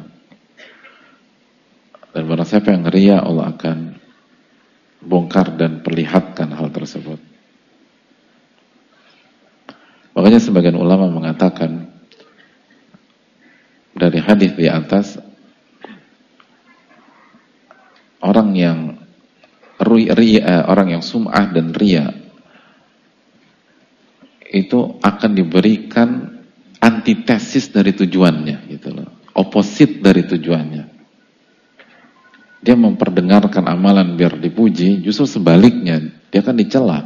Dan barang siapa yang ria, Allah akan bongkar dan perlihatkan hal tersebut. Makanya sebagian ulama mengatakan dari hadis di atas, orang yang orang yang sum'ah dan ria itu akan diberikan antitesis dari tujuannya, gitu loh, opposite dari tujuannya. Dia memperdengarkan amalan biar dipuji, justru sebaliknya dia akan dicela.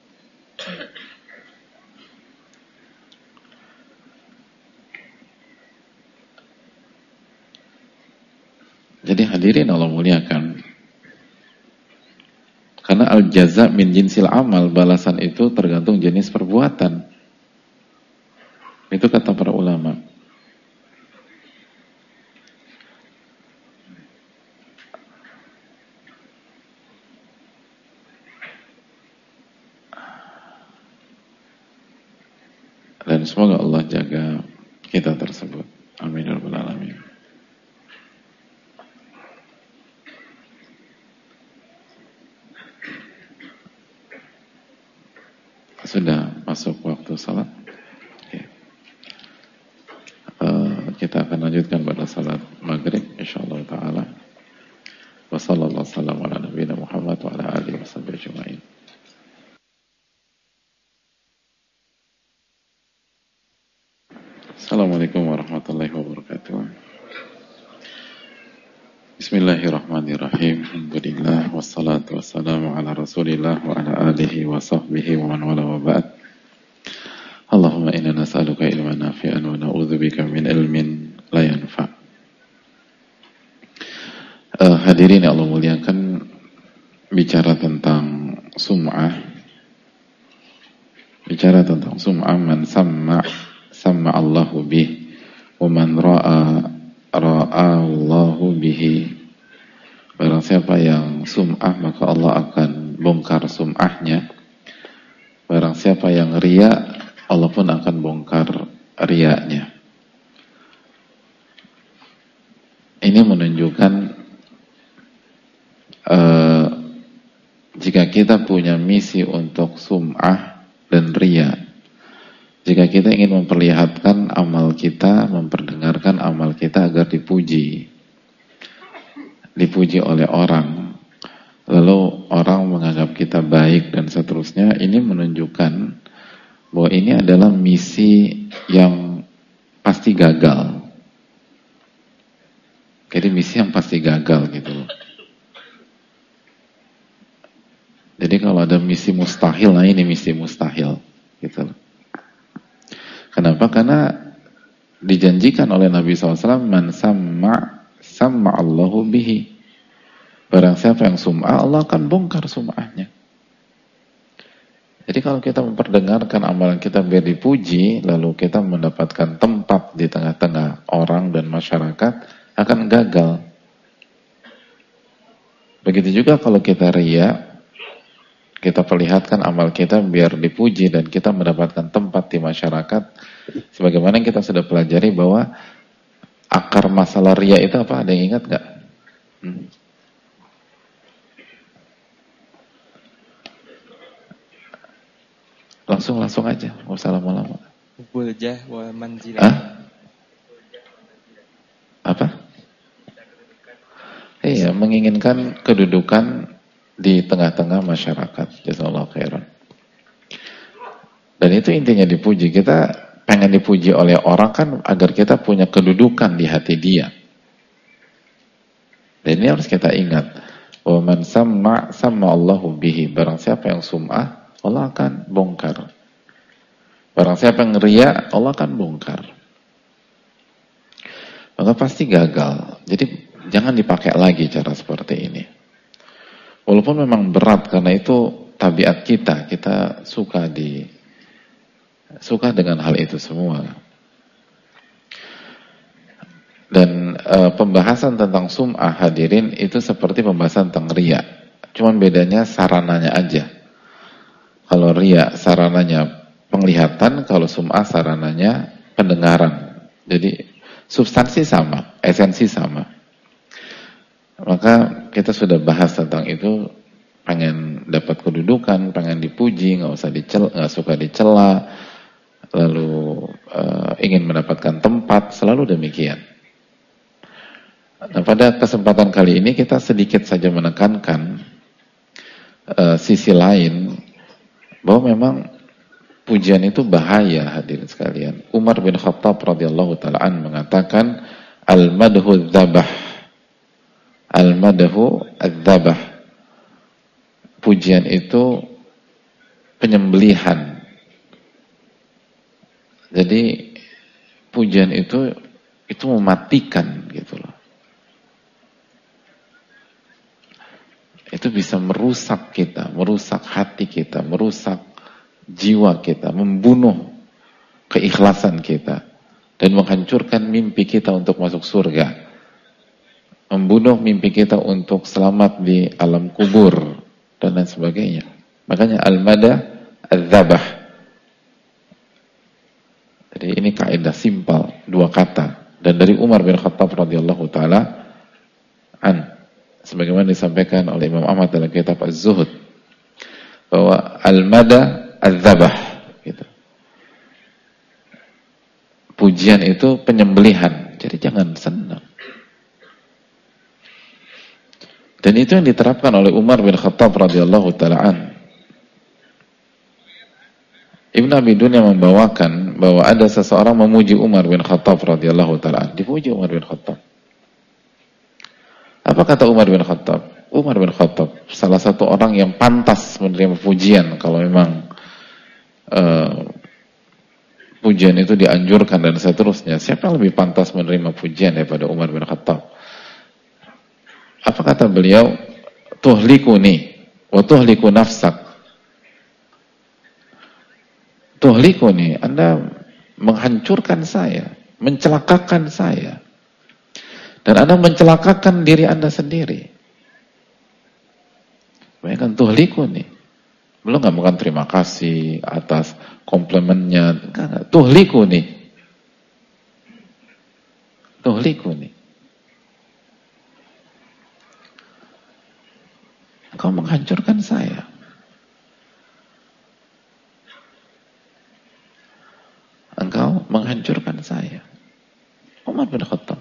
Jadi hadirin Allah muliakan, karena al-jaza min jinsil amal, balasan itu tergantung jenis perbuatan. Itu kata para ulama. Dan semoga Allah jaga kita tersebut. Amin ya rabbal alamin. Sudah masuk waktu salat. Okay. Kita akan lanjutkan pada salat maghrib insyaallah taala. Wa sallallahu wasallam ala nabiyina Muhammad wa ala alihi washabbihi ajma'in. Assalamualaikum warahmatullahi wabarakatuh. Bismillahirrahmanirrahim. Alhamdulillah wassalatu wassalamu ala Rasulillah wa ala alihi wa sahbihi wa man wala wa ba'd. Allahumma inna nas'aluka ilman nafi'an wa na'udzubika min ilmin la yanfa'. Hadirin yang Allah muliakan, bicara tentang sum'ah. Bicara tentang sum'ah, man samma Allahu bih wa man ra'a Allahu bihi. Barang siapa yang sum'ah, maka Allah akan bongkar sum'ahnya. Barang siapa yang ria, Allah pun akan bongkar riaknya. Ini menunjukkan jika kita punya misi untuk sum'ah dan ria, jika kita ingin memperlihatkan amal kita, memperdengarkan amal kita agar dipuji oleh orang, lalu orang menganggap kita baik dan seterusnya, ini menunjukkan bahwa ini adalah misi yang pasti gagal. Jadi misi yang pasti gagal gitu loh. Jadi kalau ada misi mustahil, nah ini misi mustahil gitu loh. Kenapa? Karena dijanjikan oleh Nabi SAW, man samma Allahu bihi. Barang siapa yang sum'ah, Allah akan bongkar sum'ahnya. Jadi kalau kita memperdengarkan amalan kita biar dipuji, lalu kita mendapatkan tempat di tengah-tengah orang dan masyarakat, akan gagal. Begitu juga kalau kita ria, kita perlihatkan amal kita biar dipuji dan kita mendapatkan tempat di masyarakat. Sebagaimana kita sudah pelajari bahwa akar masalah ria itu apa? Ada yang ingat gak? Langsung aja, nggak usah lama-lama. Buljah wa manzilah. Apa? Iya, menginginkan kedudukan di tengah-tengah masyarakat. Jazakallahu khairan. Dan itu intinya dipuji. Kita pengen dipuji oleh orang kan agar kita punya kedudukan di hati dia. Dan ini harus kita ingat. Wa man samma Allahu bihi. Barang siapa yang sum'ah, Allah akan bongkar. Barang siapa yang ria, Allah akan bongkar. Maka pasti gagal. Jadi jangan dipakai lagi cara seperti ini. Walaupun memang berat, karena itu tabiat kita. Kita suka dengan hal itu semua. Dan pembahasan tentang sum'ah, hadirin, itu seperti pembahasan tentang ria. Cuman bedanya sarananya aja. Kalau riya sarananya penglihatan, kalau sum'ah sarananya pendengaran. Jadi substansi sama, esensi sama. Maka kita sudah bahas tentang itu, pengen dapat kedudukan, pengen dipuji, nggak suka dicela, lalu ingin mendapatkan tempat, selalu demikian. Nah, pada kesempatan kali ini kita sedikit saja menekankan sisi lain, bahwa memang pujian itu bahaya, hadirin sekalian. Umar bin Khattab radhiyallahu ta'ala an mengatakan, al-madhu dzabah, al-madhu adzabah. Pujian itu penyembelihan. Jadi pujian itu mematikan gitu loh. Itu bisa merusak kita, merusak hati kita, merusak jiwa kita, membunuh keikhlasan kita, dan menghancurkan mimpi kita untuk masuk surga, membunuh mimpi kita untuk selamat di alam kubur, dan lain sebagainya. Makanya al-madah al-dzabah. Jadi ini kaidah simpel, dua kata, dan dari Umar bin Khattab radhiyallahu ta'ala an, sebagaimana disampaikan oleh Imam Ahmad dalam kitab Az-Zuhud, bahwa al-madah al-dzabah gitu. Pujian itu penyembelihan. Jadi jangan senang. Dan itu yang diterapkan oleh Umar bin Khattab radhiyallahu ta'ala an. Ibn Abi Dunya membawakan bahwa ada seseorang memuji Umar bin Khattab radhiyallahu ta'ala an. Dipuji Umar bin Khattab. Apa kata Umar bin Khattab? Umar bin Khattab salah satu orang yang pantas menerima pujian kalau memang pujian itu dianjurkan dan seterusnya. Siapa yang lebih pantas menerima pujian daripada Umar bin Khattab? Apa kata beliau? Tuhlikuni wa tuhliku nafsak. Tuhlikuni, Anda menghancurkan saya, mencelakakan saya, dan Anda mencelakakan diri Anda sendiri. Bayangkan, tuhlikuni. Belum nggak bukan terima kasih atas komplimennya, enggak. Tuhlikuni. Tuhlikuni. Engkau menghancurkan saya. Engkau menghancurkan saya. Umar bin Khattab.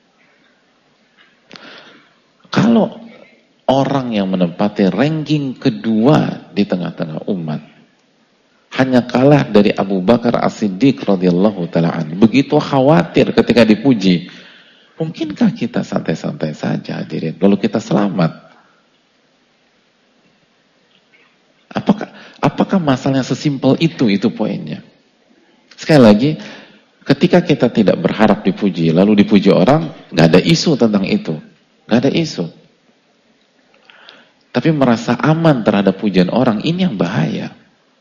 Kalau orang yang menempati ranking kedua di tengah-tengah umat hanya kalah dari Abu Bakar As-Siddiq radhiyallahu ta'ala anhu, begitu khawatir ketika dipuji, mungkinkah kita santai-santai saja hadirin lalu kita selamat? Apakah masalahnya sesimpel itu poinnya? Sekali lagi, ketika kita tidak berharap dipuji lalu dipuji orang, nggak ada isu tentang itu, nggak ada isu. Tapi merasa aman terhadap pujian orang, ini yang bahaya.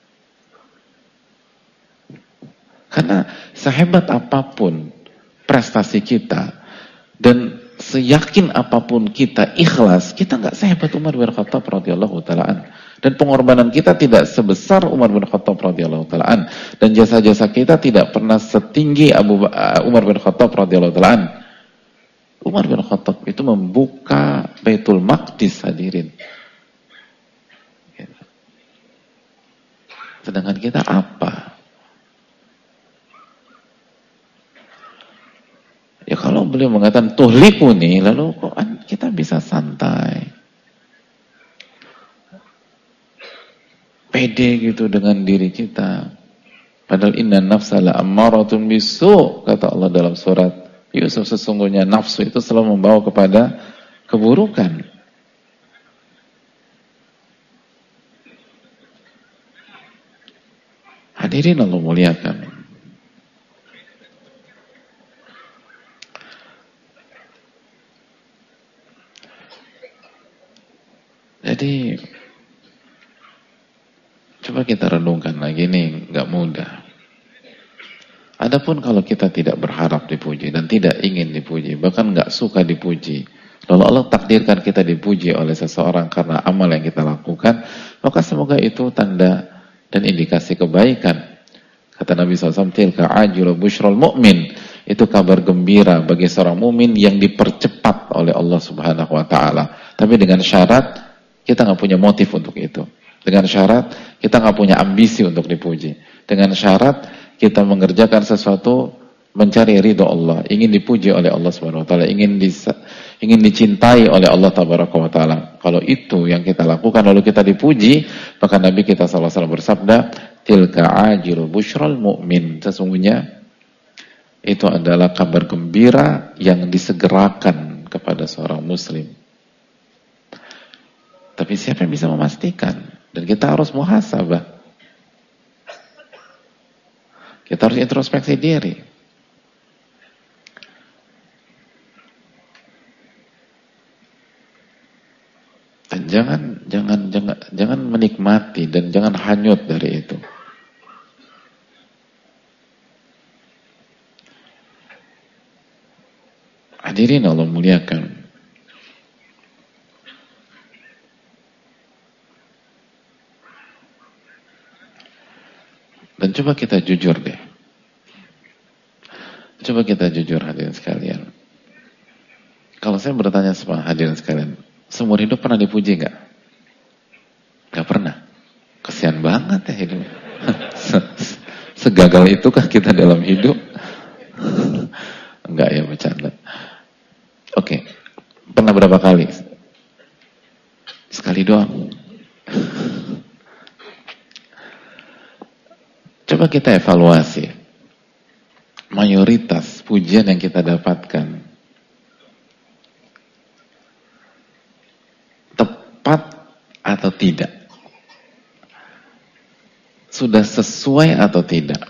Karena sehebat apapun prestasi kita dan seyakin apapun kita ikhlas, kita nggak sehebat Umar bin Khattab radhiyallahu ta'ala an. Dan pengorbanan kita tidak sebesar Umar bin Khattab radhiyallahu ta'ala an. Dan jasa-jasa kita tidak pernah setinggi Umar bin Khattab radhiyallahu ta'ala an. Umar bin Khattab itu membuka Baitul Maqdis, hadirin. Sedangkan kita apa? Ya kalau beliau mengatakan tuhlikuni, lalu kok kita bisa santai, pede gitu dengan diri kita. Padahal inna nafsa la'ammaratun bisu', kata Allah dalam surat Yusuf, sesungguhnya nafsu itu selalu membawa kepada keburukan. Hadirin Allah muliakan. Jadi coba kita renungkan lagi, ini nggak mudah. Adapun kalau kita tidak berharap dipuji dan tidak ingin dipuji, bahkan nggak suka dipuji, lalu Allah takdirkan kita dipuji oleh seseorang karena amal yang kita lakukan, maka semoga itu tanda dan indikasi kebaikan. Kata Nabi SAW, tilka ajilu busyral mu'min, itu kabar gembira bagi seorang mukmin yang dipercepat oleh Allah Subhanahu wa taala. Tapi dengan syarat kita nggak punya motif untuk itu. Dengan syarat kita nggak punya ambisi untuk dipuji. Dengan syarat kita mengerjakan sesuatu mencari ridho Allah, ingin dipuji oleh Allah Subhanahu wa taala, ingin dicintai oleh Allah Tabaraka wa taala. Kalau itu yang kita lakukan lalu kita dipuji, maka Nabi kita sallallahu alaihi wasallam bersabda, tilka ajilu busyral mu'min, sesungguhnya itu adalah kabar gembira yang disegerakan kepada seorang muslim. Tapi siapa yang bisa memastikan? Dan kita harus muhasabah. Kita harus introspeksi diri. Dan jangan menikmati dan jangan hanyut dari itu. Hadirin Allah muliakan. Dan coba kita jujur deh. Coba kita jujur hadirin sekalian. Kalau saya bertanya sama hadirin sekalian, seumur hidup pernah dipuji nggak? Nggak pernah. Kesian banget ya hidup. Segagal itukah kita dalam hidup? Enggak ya, bercanda. Oke. Pernah berapa kali? Sekali doang. Coba kita evaluasi. Mayoritas pujian yang kita dapatkan tepat atau tidak? Sudah sesuai atau tidak?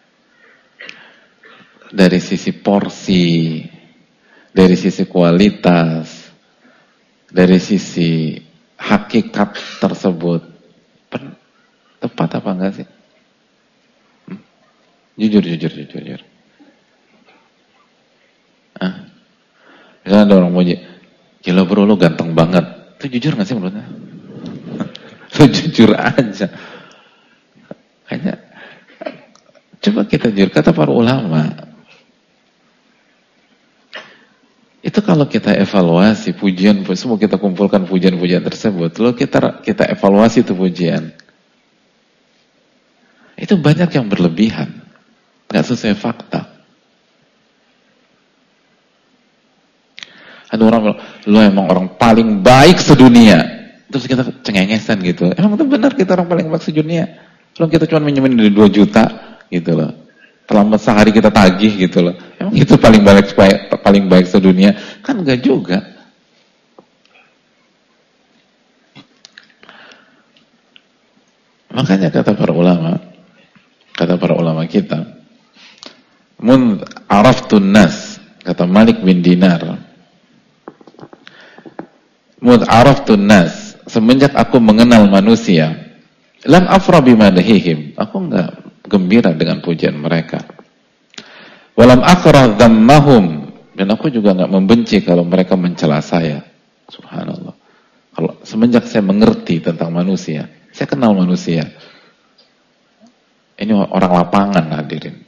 Dari sisi porsi, dari sisi kualitas, dari sisi hakikat tersebut, tepat apa enggak sih? Jujur. Misalnya ada orang muji, gila bro lu ganteng banget, itu jujur nggak sih menurutnya? Lu jujur aja. Kayaknya, coba kita jujur, kata para ulama. Itu kalau kita evaluasi pujian, semua kita kumpulkan pujian-pujian tersebut, lalu kita evaluasi itu pujian. Itu banyak yang berlebihan, nggak sesuai fakta. Ada orang bilang, lu emang orang paling baik sedunia. Terus kita cengengesan gitu. Emang itu benar kita orang paling baik sedunia? Kalau kita cuma minjemin 2 juta gitu loh. Terlambat sehari kita tagih gitu loh. Emang itu paling baik sedunia? Kan enggak juga. Makanya kata para ulama kita, mun araftun nas, kata Malik bin Dinar, mun araftun nas, semenjak aku mengenal manusia, lam afra bimadhihim, aku enggak gembira dengan pujian mereka. Walam akrah dhammahum, dan aku juga enggak membenci kalau mereka mencela saya. Subhanallah. Kalau semenjak saya mengerti tentang manusia, saya kenal manusia. Ini orang lapangan hadirin.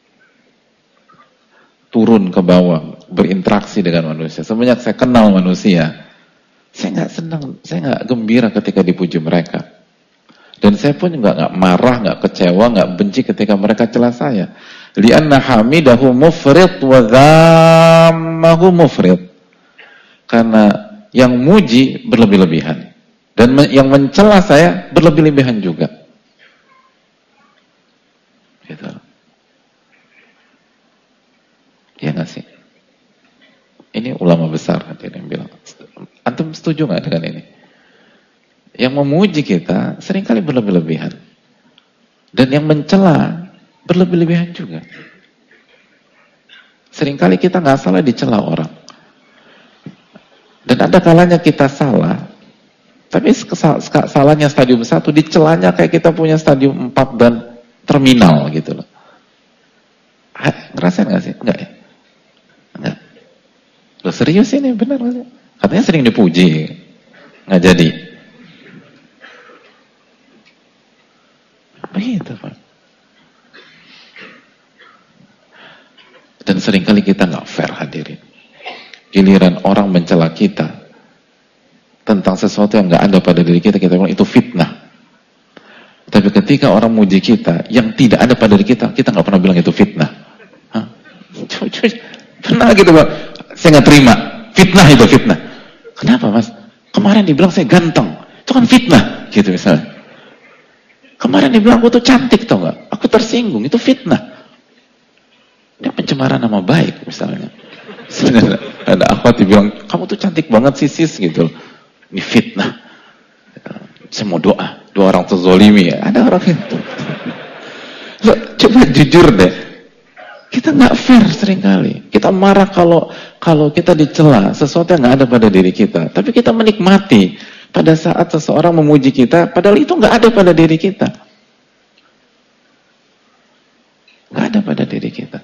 Turun ke bawah, berinteraksi dengan manusia. Semenjak saya kenal manusia, saya enggak senang, saya enggak gembira ketika dipuji mereka. Dan saya pun enggak marah, enggak kecewa, enggak benci ketika mereka celah saya. Li'anna hamidahu mufrid wa dhammahu mufrid. Karena yang muji berlebih-lebihan. Dan yang mencela saya berlebih-lebihan juga. Gitu. Ya enggak sih? Ini ulama besar hadirin bilang. Antum setuju enggak dengan ini? Yang memuji kita seringkali berlebih-lebihan. Dan yang mencela berlebih-lebihan juga. Seringkali kita nggak salah dicela orang. Dan ada kalanya kita salah, tapi salahnya stadium 1, dicelanya kayak kita punya stadium 4 dan terminal gitu loh. Ngerasain nggak sih? Enggak ya? Enggak. Loh serius ini, benar nggak sih? Katanya sering dipuji, nggak jadi. Seringkali kita nggak fair, hadirin. Giliran orang mencela kita tentang sesuatu yang nggak ada pada diri kita, kita bilang itu fitnah. Tapi ketika orang muji kita yang tidak ada pada diri kita, kita nggak pernah bilang itu fitnah. Hah? Pernah gitu, Pak? Saya nggak terima. Fitnah itu fitnah. Kenapa, Mas? Kemarin dibilang saya ganteng, itu kan fitnah, gitu misalnya. Kemarin dibilang aku tuh cantik, tau nggak? Aku tersinggung, itu fitnah. Ini pencemaran nama baik, misalnya. Ada akhwat dibilang, kamu tuh cantik banget sih, sis, gitu. Ini fitnah. Saya mau doa, orang terzolimi ya. Ada orang itu. Loh, coba jujur deh. Kita nggak fair seringkali. Kita marah kalau kita dicela sesuatu yang nggak ada pada diri kita. Tapi kita menikmati pada saat seseorang memuji kita, padahal itu nggak ada pada diri kita. Nggak ada pada diri kita.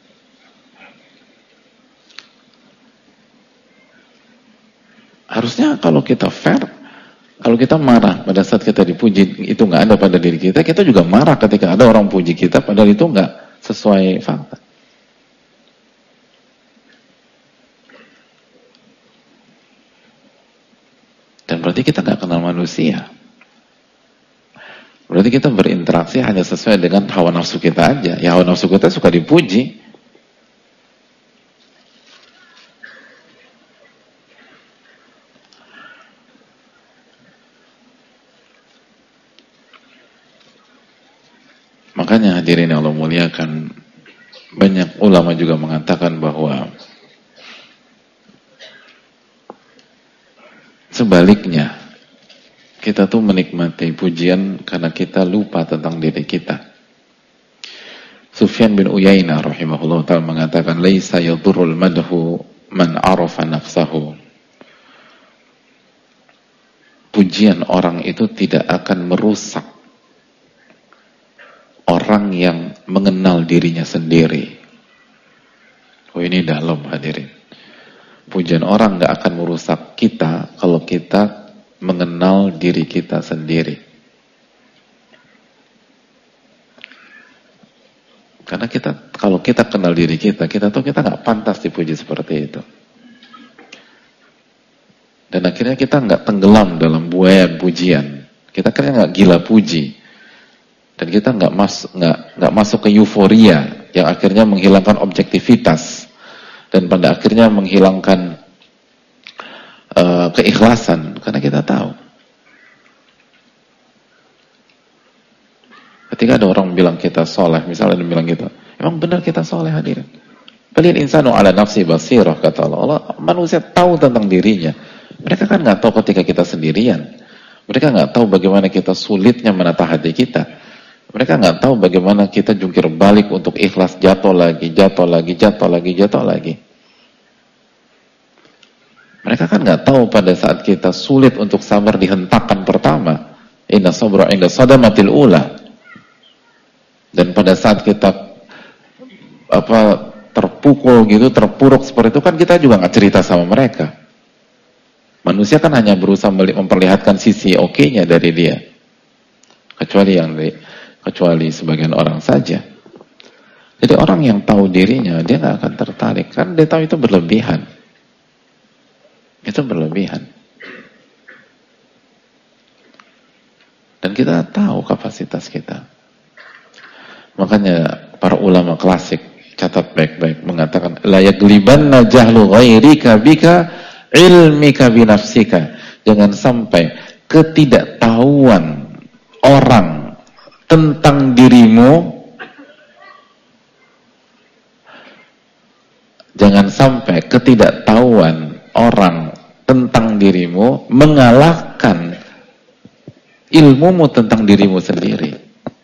Harusnya kalau kita fair, kalau kita marah pada saat kita dipuji itu nggak ada pada diri kita, kita juga marah ketika ada orang puji kita, padahal itu nggak sesuai fakta. Dan berarti kita nggak kenal manusia. Berarti kita berinteraksi hanya sesuai dengan hawa nafsu kita aja. Ya hawa nafsu kita suka dipuji. Makanya hadirin yang Allah muliakan, banyak ulama juga mengatakan bahwa sebaliknya, kita tuh menikmati pujian karena kita lupa tentang diri kita. Sufyan bin Uyainah rahimahullah ta'ala mengatakan, laisa yadurrul madhu man arafa nafsahu. Pujian orang itu tidak akan merusak orang yang mengenal dirinya sendiri. Oh, ini dalam, hadirin. Pujian orang gak akan merusak kita kalau kita mengenal diri kita sendiri. Karena kalau kita kenal diri kita tahu kita gak pantas dipuji seperti itu. Dan akhirnya kita gak tenggelam dalam buayan pujian. Kita akhirnya gak gila puji. Dan kita nggak masuk ke euforia yang akhirnya menghilangkan objektivitas dan pada akhirnya menghilangkan keikhlasan, karena kita tahu ketika ada orang bilang kita soleh, misalnya dia bilang gitu, emang benar kita soleh, hadirin? Balil insanu ala nafsi basirah, kata Allah. Manusia tahu tentang dirinya. Mereka kan nggak tahu ketika kita sendirian. Mereka nggak tahu bagaimana kita sulitnya menata hati kita. Mereka nggak tahu bagaimana kita jungkir balik untuk ikhlas, jatuh lagi. Mereka kan nggak tahu pada saat kita sulit untuk sabar di hentakan pertama. Inna sabra inda sadamatil ula. Dan pada saat kita terpukul gitu, terpuruk seperti itu kan kita juga nggak cerita sama mereka. Manusia kan hanya berusaha memperlihatkan sisi oke-nya dari dia. Kecuali sebagian orang saja. Jadi orang yang tahu dirinya, dia nggak akan tertarik. Kan dia tahu itu berlebihan. Itu berlebihan. Dan kita tahu kapasitas kita. Makanya para ulama klasik, catat baik-baik, mengatakan, la yaglibanna jahlu ghairika bika ilmika binafsika. Jangan sampai ketidaktahuan orang tentang dirimu, jangan sampai ketidaktahuan orang tentang dirimu mengalahkan ilmumu tentang dirimu sendiri.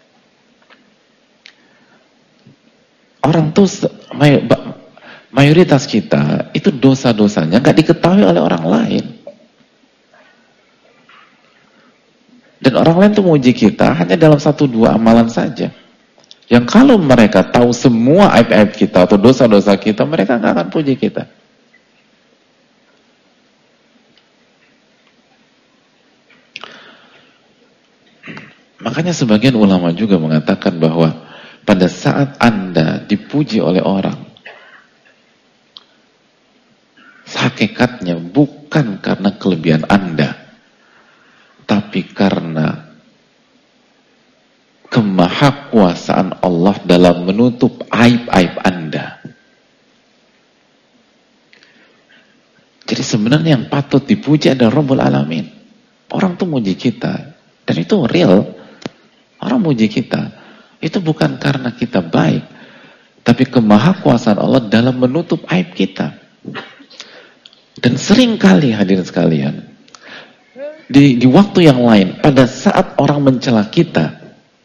Orang tuh mayoritas kita itu dosa-dosanya nggak diketahui oleh orang lain. Dan orang lain tuh muji kita hanya dalam 1-2 amalan saja. Yang kalau mereka tahu semua aib-aib kita atau dosa-dosa kita, mereka nggak akan puji kita. Makanya sebagian ulama juga mengatakan bahwa pada saat Anda dipuji oleh orang, hakikatnya bukan karena kelebihan Anda, tapi karena kemahakuasaan Allah dalam menutup aib-aib Anda. Jadi sebenarnya yang patut dipuji adalah Rabbul Alamin. Orang tuh muji kita, dan itu real. Orang muji kita, itu bukan karena kita baik, tapi kemahakuasaan Allah dalam menutup aib kita. Dan seringkali hadirin sekalian, di waktu yang lain, pada saat orang mencela kita,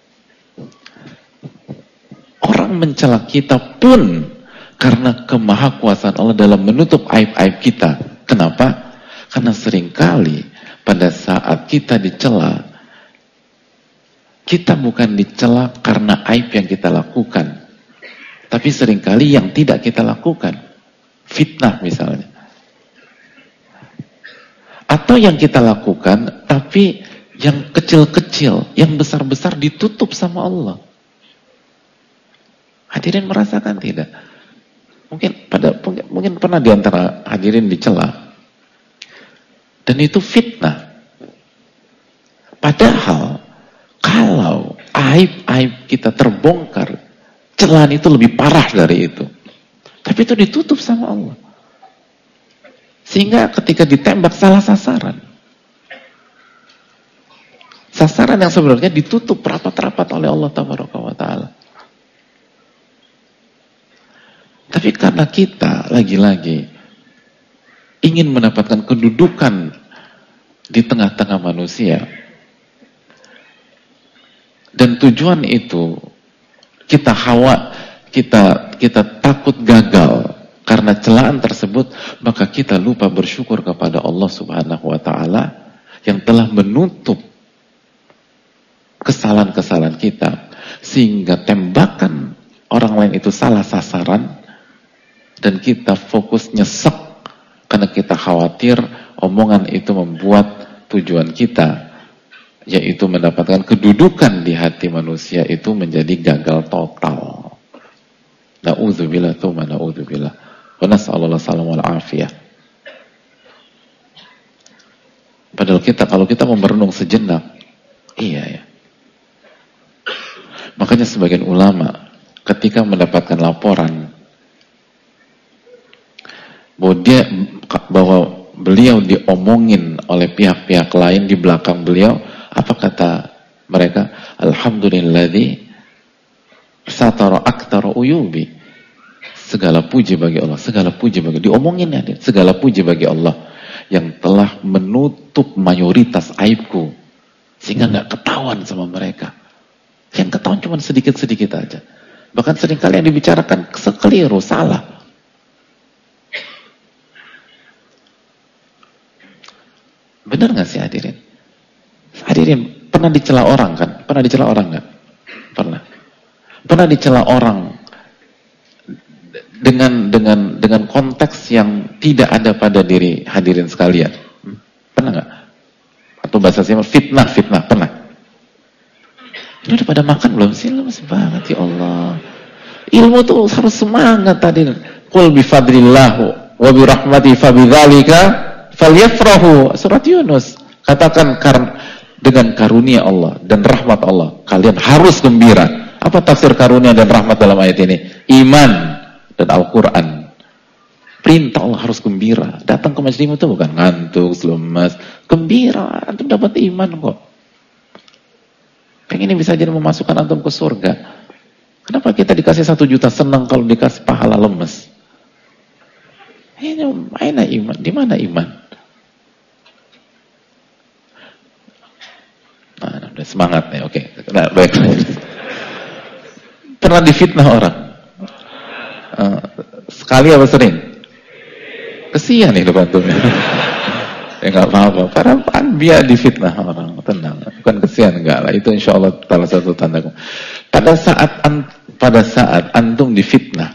orang mencela kita pun karena kemahakuasaan Allah dalam menutup aib-aib kita. Kenapa? Karena seringkali pada saat kita dicela, kita bukan dicela karena aib yang kita lakukan, tapi seringkali yang tidak kita lakukan, fitnah misalnya, atau yang kita lakukan tapi yang kecil-kecil, yang besar-besar ditutup sama Allah. Hadirin merasakan tidak? Mungkin pernah diantara hadirin dicela, dan itu fitnah. Padahal kalau aib-aib kita terbongkar, celaan itu lebih parah dari itu. Tapi itu ditutup sama Allah. Sehingga ketika ditembak salah sasaran. Sasaran yang sebenarnya ditutup rapat-rapat oleh Allah Tabaraka wa Ta'ala. Tapi karena kita lagi-lagi ingin mendapatkan kedudukan di tengah-tengah manusia, dan tujuan itu kita takut gagal karena celaan tersebut, maka kita lupa bersyukur kepada Allah Subhanahu wa Ta'ala yang telah menutup kesalahan-kesalahan kita, sehingga tembakan orang lain itu salah sasaran, dan kita fokus nyesek karena kita khawatir omongan itu membuat tujuan kita, yaitu mendapatkan kedudukan di hati manusia, itu menjadi gagal total. Na'udzubillah tsumma na'udzubillah. Wa nas'alullah salam wal afiyah. Padahal kalau kita merenung sejenak, iya ya. Makanya sebagian ulama ketika mendapatkan laporan bahwa beliau diomongin oleh pihak-pihak lain di belakang beliau, apa kata mereka? Alhamdulilladzi satara aktsara uyubi. Segala puji bagi Allah, segala puji bagi, diomongin ya, segala puji bagi Allah yang telah menutup mayoritas aibku sehingga nggak ketahuan sama mereka. Yang ketahuan cuma sedikit-sedikit aja. Bahkan seringkali yang dibicarakan sekeliru, salah. Benar nggak sih hadirin? Hadirin pernah dicela orang kan? Pernah dicela orang nggak? Pernah. Pernah dicela orang dengan konteks yang tidak ada pada diri hadirin sekalian. Pernah nggak? Atau bahasa saya fitnah, pernah? Ini udah pada makan belum sih? Lemes banget ya Allah. Ilmu tuh harus semangat tadi. Qul bi fadlillah wa bi rahmati fa bidzalika falyafrahu. Surat Yunus. Katakan dengan karunia Allah dan rahmat Allah, kalian harus gembira. Apa tafsir karunia dan rahmat dalam ayat ini? Iman dan Al-Quran. Perintah Allah harus gembira. Datang ke majlis itu bukan ngantuk, lemas. Gembira, antum dapat iman kok. Yang ini bisa jadi memasukkan antum ke surga. Kenapa kita dikasih 1 juta senang kalau dikasih pahala lemes? Ini mana iman? Di mana iman? Nah, udah semangat nih, oke. Nah, baik. Pernah difitnah orang? Sekali apa sering? Kesian nih bantunya. Ya nggak apa-apa. Karena biar difitnah orang, tenang. Bukan kesian, enggak lah. Itu insya Allah salah satu tanda. Pada saat antum difitnah,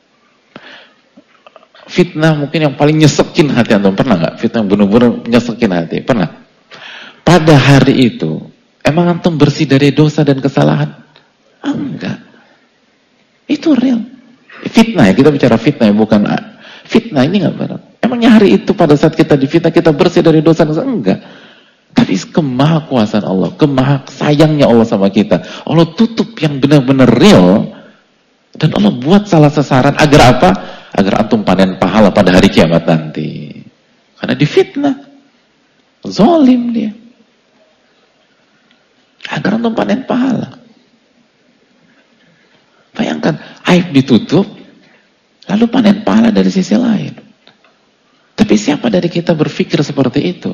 fitnah mungkin yang paling nyesekin hati antum, pernah nggak? Fitnah benar-benar nyesekin hati, pernah? Pada hari itu, emang antum bersih dari dosa dan kesalahan? Enggak. Itu real. Fitnah ya, kita bicara fitnah ya, bukan fitnah ini nggak benar. Emangnya hari itu pada saat kita difitnah kita bersih dari dosa? Enggak. Tapi kemahakuasaan Allah, kemaha sayangnya Allah sama kita. Allah tutup yang benar-benar real dan Allah buat salah sasaran agar apa? Agar antum panen pahala pada hari kiamat nanti. Karena difitnah. Zalim dia. Agar antum panen pahala. Bayangkan, aib ditutup, lalu panen pahala dari sisi lain. Tapi siapa dari kita berpikir seperti itu?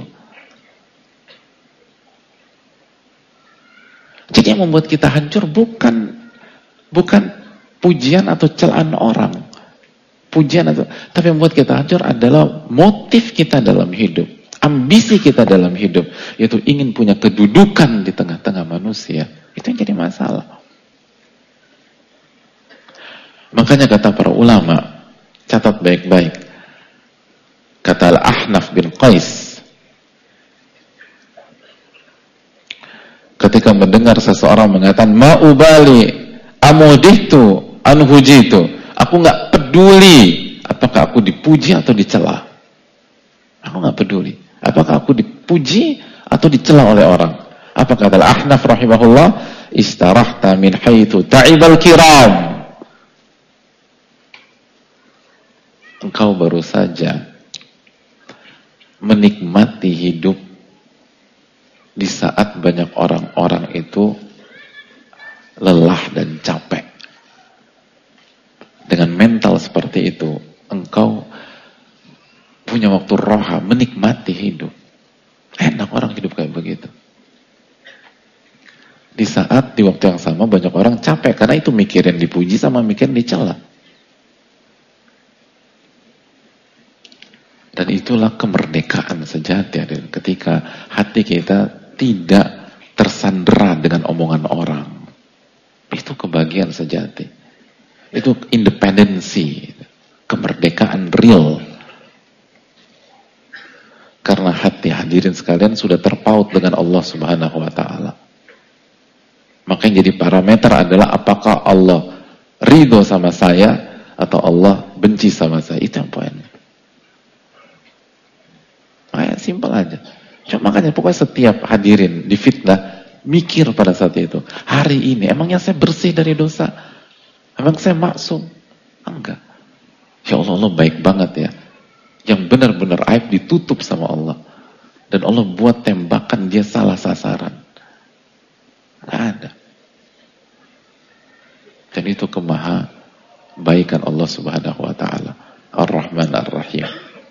Jadi yang membuat kita hancur bukan pujian atau celaan orang. Tapi yang membuat kita hancur adalah motif kita dalam hidup. Ambisi kita dalam hidup. Yaitu ingin punya kedudukan di tengah-tengah manusia. Itu yang jadi masalah. Makanya kata para ulama, catat baik-baik. Kata Al-Ahnaf bin Qais, ketika mendengar seseorang mengatakan ma'ubali amudihtu anhujitu, aku gak peduli apakah aku dipuji atau dicela. Aku gak peduli apakah aku dipuji atau dicela oleh orang. Apa kata Al-Ahnaf rahimahullah? Istarahta min haitsu ta'ibal kiram. Engkau baru saja menikmati hidup di saat banyak orang-orang itu lelah dan capek. Dengan mental seperti itu, engkau punya waktu roha, menikmati hidup. Enak orang hidup kayak begitu. Di saat, di waktu yang sama banyak orang capek, karena itu mikirin dipuji sama mikirin dicela. Dan itulah kemerdekaan sejati, ketika hati kita tidak tersandera dengan omongan orang. Itu kebahagiaan sejati. Itu independensi, kemerdekaan real. Karena hati hadirin sekalian sudah terpaut dengan Allah Subhanahu wa ta'ala. Maka yang jadi parameter adalah apakah Allah ridho sama saya atau Allah benci sama saya. Itu yang poinnya. Simpel aja. Cuma makanya pokoknya setiap hadirin di fitnah mikir pada saat itu, hari ini emangnya saya bersih dari dosa? Emang saya maksum? Enggak. Ya Allah, Allah baik banget ya. Yang benar-benar aib ditutup sama Allah. Dan Allah buat tembakan dia salah sasaran. Enggak ada. Dan itu kemaha baikan Allah Subhanahu wa ta'ala. Ar-Rahman Ar-Rahim.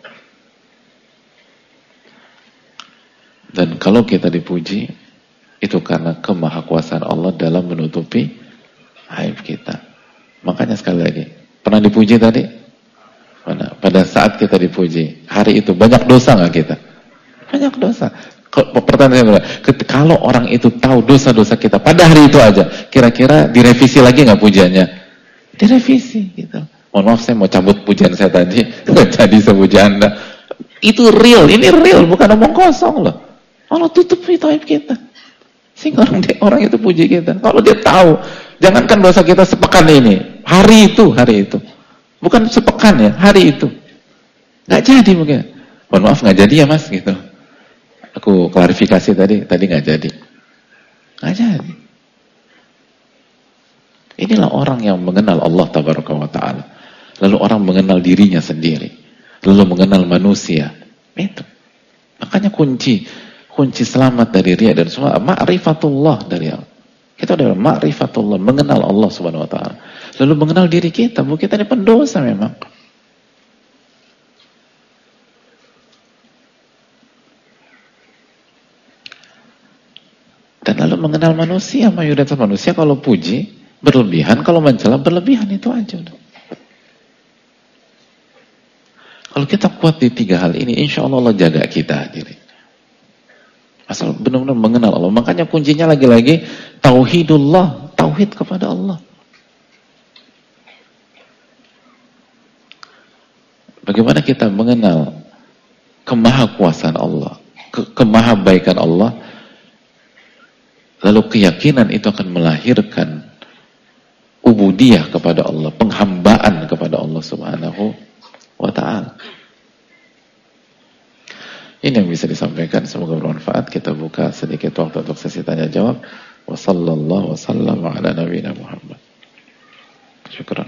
Dan kalau kita dipuji, itu karena kemahakuasaan Allah dalam menutupi aib kita. Makanya sekali lagi, pernah dipuji tadi? Mana? Pada saat kita dipuji, hari itu banyak dosa nggak kita? Banyak dosa. Pertanyaan saya, kalau orang itu tahu dosa-dosa kita pada hari itu aja, kira-kira direvisi lagi nggak pujiannya? Direvisi gitu. Mohon maaf, saya mau cabut pujian saya tadi, nggak jadi sepuji Anda. Itu real, ini real, bukan omong kosong loh. Allah tutup itu aib kita. Sehingga orang itu puji kita. Kalau dia tahu, jangankan dosa kita sepekan ini, hari itu. Bukan sepekan ya, hari itu. Nggak jadi mungkin. Mohon maaf nggak jadi ya mas gitu. Aku klarifikasi tadi nggak jadi. Nggak jadi. Inilah orang yang mengenal Allah Tabaraka wa Ta'ala. Lalu orang mengenal dirinya sendiri. Lalu mengenal manusia. Itu. Makanya kunci selamat dari riya dan semua ma'rifatullah dari Allah. Kita adalah ma'rifatullah, mengenal Allah Subhanahu wa ta'ala. Lalu mengenal diri kita, bahwa kita ini pendosa memang. Dan lalu mengenal manusia, mayoritas manusia kalau puji berlebihan, kalau mencela berlebihan, itu aja udah. Kalau kita kuat di 3 hal ini, insya Allah Allah jaga kita hadirin. Asal benar-benar mengenal Allah. Makanya kuncinya lagi-lagi tauhidullah, tauhid kepada Allah. Bagaimana kita mengenal kemahakuasaan Allah, kemahabaikan Allah, lalu keyakinan itu akan melahirkan ubudiyah kepada Allah, penghambaan kepada Allah Subhanahu wa ta'ala. Ini yang bisa disampaikan, semoga bermanfaat. Kita buka sedikit waktu untuk sesi tanya jawab. Wassallallahu wasallam ala nabiyina Muhammad. Syukran.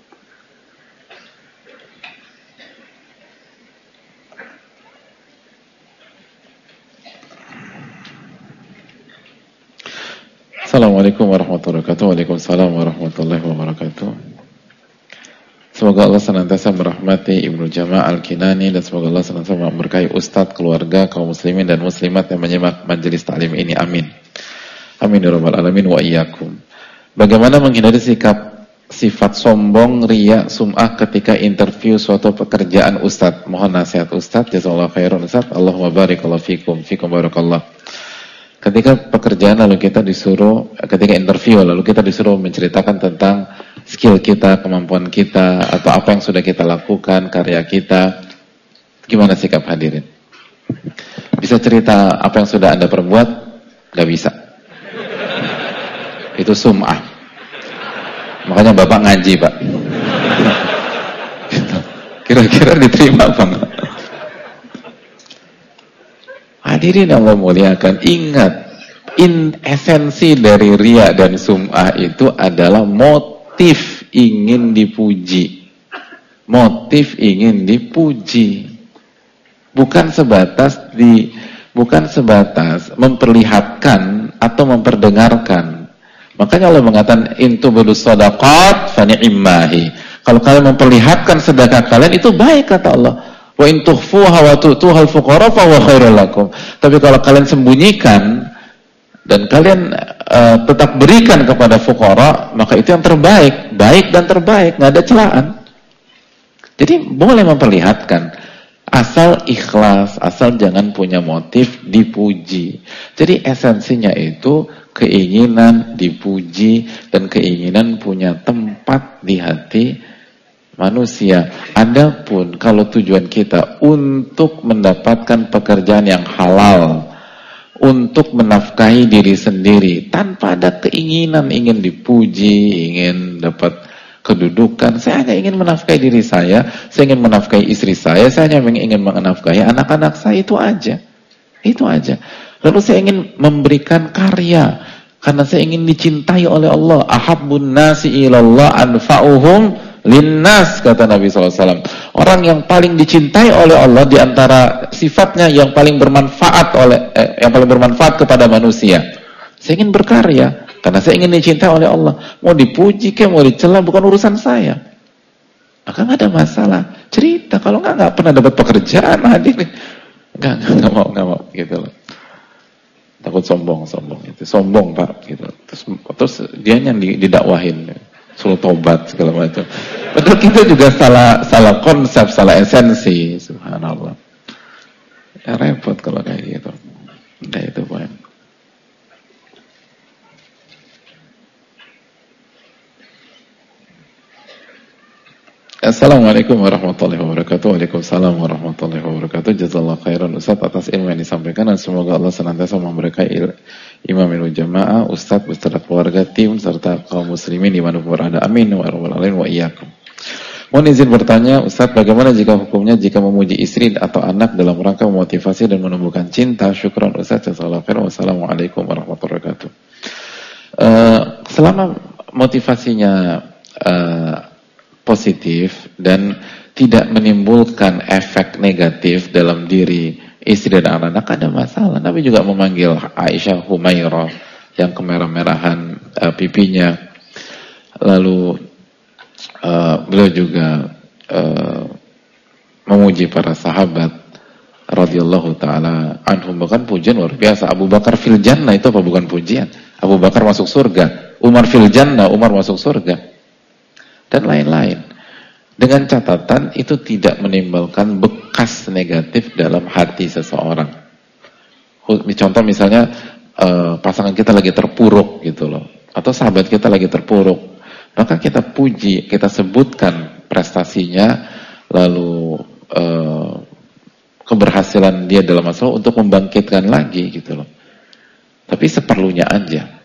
Assalamualaikum warahmatullahi wabarakatuh. Waalaikumsalam warahmatullahi wabarakatuh. Semoga Allah senantiasa merahmati Ibnu Jama' Al-Kinani dan semoga Allah senantiasa memberkahi Ustadz, keluarga, kaum muslimin dan muslimat yang menyimak majelis ta'lim ini. Amin. Amin ya rabbal alamin wa iyyakum. Bagaimana menghindari sifat sombong, riya, sum'ah ketika interview suatu pekerjaan Ustadz? Mohon nasihat Ustadz. Jazakallahu khairan Ustadz. Allahumma barakallahu fikum barakallah. Ketika pekerjaan lalu kita disuruh, ketika interview lalu kita disuruh menceritakan tentang skill kita, kemampuan kita, atau apa yang sudah kita lakukan, karya kita, gimana sikap hadirin? Bisa cerita apa yang sudah Anda perbuat? Gak bisa. Itu sum'ah. Makanya Bapak ngaji, Pak. Kira-kira diterima apa enggak? Hadirin yang Allah muliakan, ingat, esensi dari riya dan sum'ah itu adalah motif ingin dipuji. Motif ingin dipuji. Bukan sebatas memperlihatkan atau memperdengarkan. Makanya Allah mengatakan intu bidus shadaqat fa ni'mahi. Kalau kalian memperlihatkan sedekah kalian itu baik kata Allah. Wa in tukhfuha wa tu'tuha al-fuqara fa huwa khairul lakum. Tapi kalau kalian sembunyikan dan kalian tetap berikan kepada fuqara, maka itu yang terbaik, baik dan terbaik, enggak ada celaan. Jadi boleh memperlihatkan asal ikhlas, asal jangan punya motif dipuji. Jadi esensinya itu keinginan dipuji dan keinginan punya tempat di hati manusia. Adapun kalau tujuan kita untuk mendapatkan pekerjaan yang halal, untuk menafkahi diri sendiri tanpa ada keinginan ingin dipuji, ingin dapat kedudukan, saya hanya ingin menafkahi diri saya ingin menafkahi istri saya hanya ingin menafkahi anak-anak saya, itu aja. Itu aja. Lalu saya ingin memberikan karya karena saya ingin dicintai oleh Allah. Ahabbun nasi ilallah anfa'uhum linnas, kata Nabi SAW. Orang yang paling dicintai oleh Allah di antara sifatnya yang paling bermanfaat kepada manusia. Saya ingin berkarya karena saya ingin dicintai oleh Allah. Mau dipuji ke, mau dicela, bukan urusan saya. Maka nggak ada masalah. Cerita, kalau nggak pernah dapat pekerjaan, hadirin. Nggak mau gitu loh. Takut sombong itu. Sombong Pak gitu. Terus dia yang didakwahin. Suruh tobat segala macam. Padahal kita juga salah konsep, salah esensi. Subhanallah. Ya repot kalau kayak gitu. Nah itu poin. Assalamualaikum warahmatullahi wabarakatuh. Waalaikumsalam warahmatullahi wabarakatuh. Jazakallahu khairan Ustaz atas ilmu yang disampaikan dan semoga Allah senantiasa memberkahi Imam Ibnu Jamaah, Ustaz beserta keluarga, tim serta kaum muslimin dimanapun berada. Amin wa rabbal alamin wa iyyakum. Mohon izin bertanya, Ustaz, bagaimana jika hukumnya jika memuji istri atau anak dalam rangka memotivasi dan menumbuhkan cinta? Syukran Ustaz. Jazakallahu khairan. Wassalamualaikum warahmatullahi wabarakatuh. Selama motivasinya positif dan tidak menimbulkan efek negatif dalam diri istri dan anak-anak, ada masalah. Nabi juga memanggil Aisyah Humairah yang kemerah-merahan pipinya. Lalu beliau juga memuji para sahabat radhiyallahu taala anhum, bahkan pujian luar biasa. Abu Bakar fil jannah, itu apa bukan pujian? Abu Bakar masuk surga. Umar fil jannah, Umar masuk surga. Dan lain-lain. Dengan catatan itu tidak menimbulkan bekas negatif dalam hati seseorang. Contoh misalnya pasangan kita lagi terpuruk gitu loh, atau sahabat kita lagi terpuruk, maka kita puji, kita sebutkan prestasinya, lalu keberhasilan dia dalam masalah untuk membangkitkan lagi gitu loh. Tapi seperlunya aja.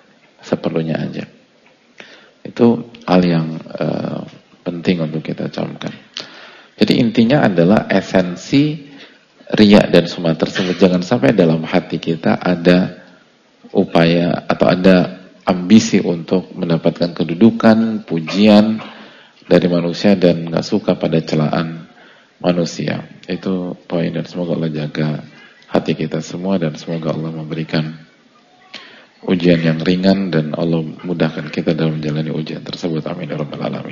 Itu hal yang penting untuk kita camkan. Jadi intinya adalah esensi riya dan sum'ah tersebut, jangan sampai dalam hati kita ada upaya atau ada ambisi untuk mendapatkan kedudukan, pujian dari manusia dan gak suka pada celaan manusia. Itu poin, dan semoga Allah jaga hati kita semua, dan semoga Allah memberikan ujian yang ringan dan Allah mudahkan kita dalam menjalani ujian tersebut. Amin ya rabbal alamin.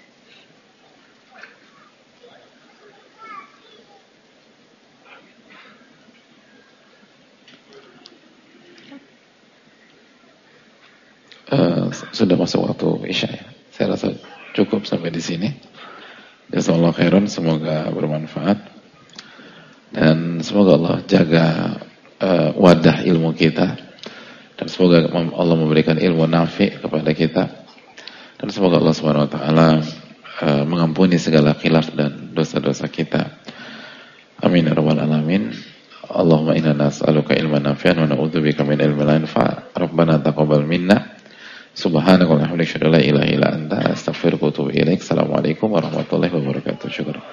Sudah masuk waktu Isya ya. Saya rasa cukup sampai di sini. Jazakallahu khairan, semoga bermanfaat dan semoga Allah jaga wadah ilmu kita, dan semoga Allah memberikan ilmu nafi kepada kita, dan semoga Allah Subhanahu wa taala mengampuni segala khilaf dan dosa-dosa kita. Amin ya rabbal alamin. Allahumma inna nas'aluka ilman nafi'an wa na'udzubika min ilmin la yanfa'. Rabbana taqabbal minna. Subhanaka wa bihamdika, la ilaha illa anta, astaghfiruka wa atubu ilaik. Assalamualaikum warahmatullahi wabarakatuh. Syukur.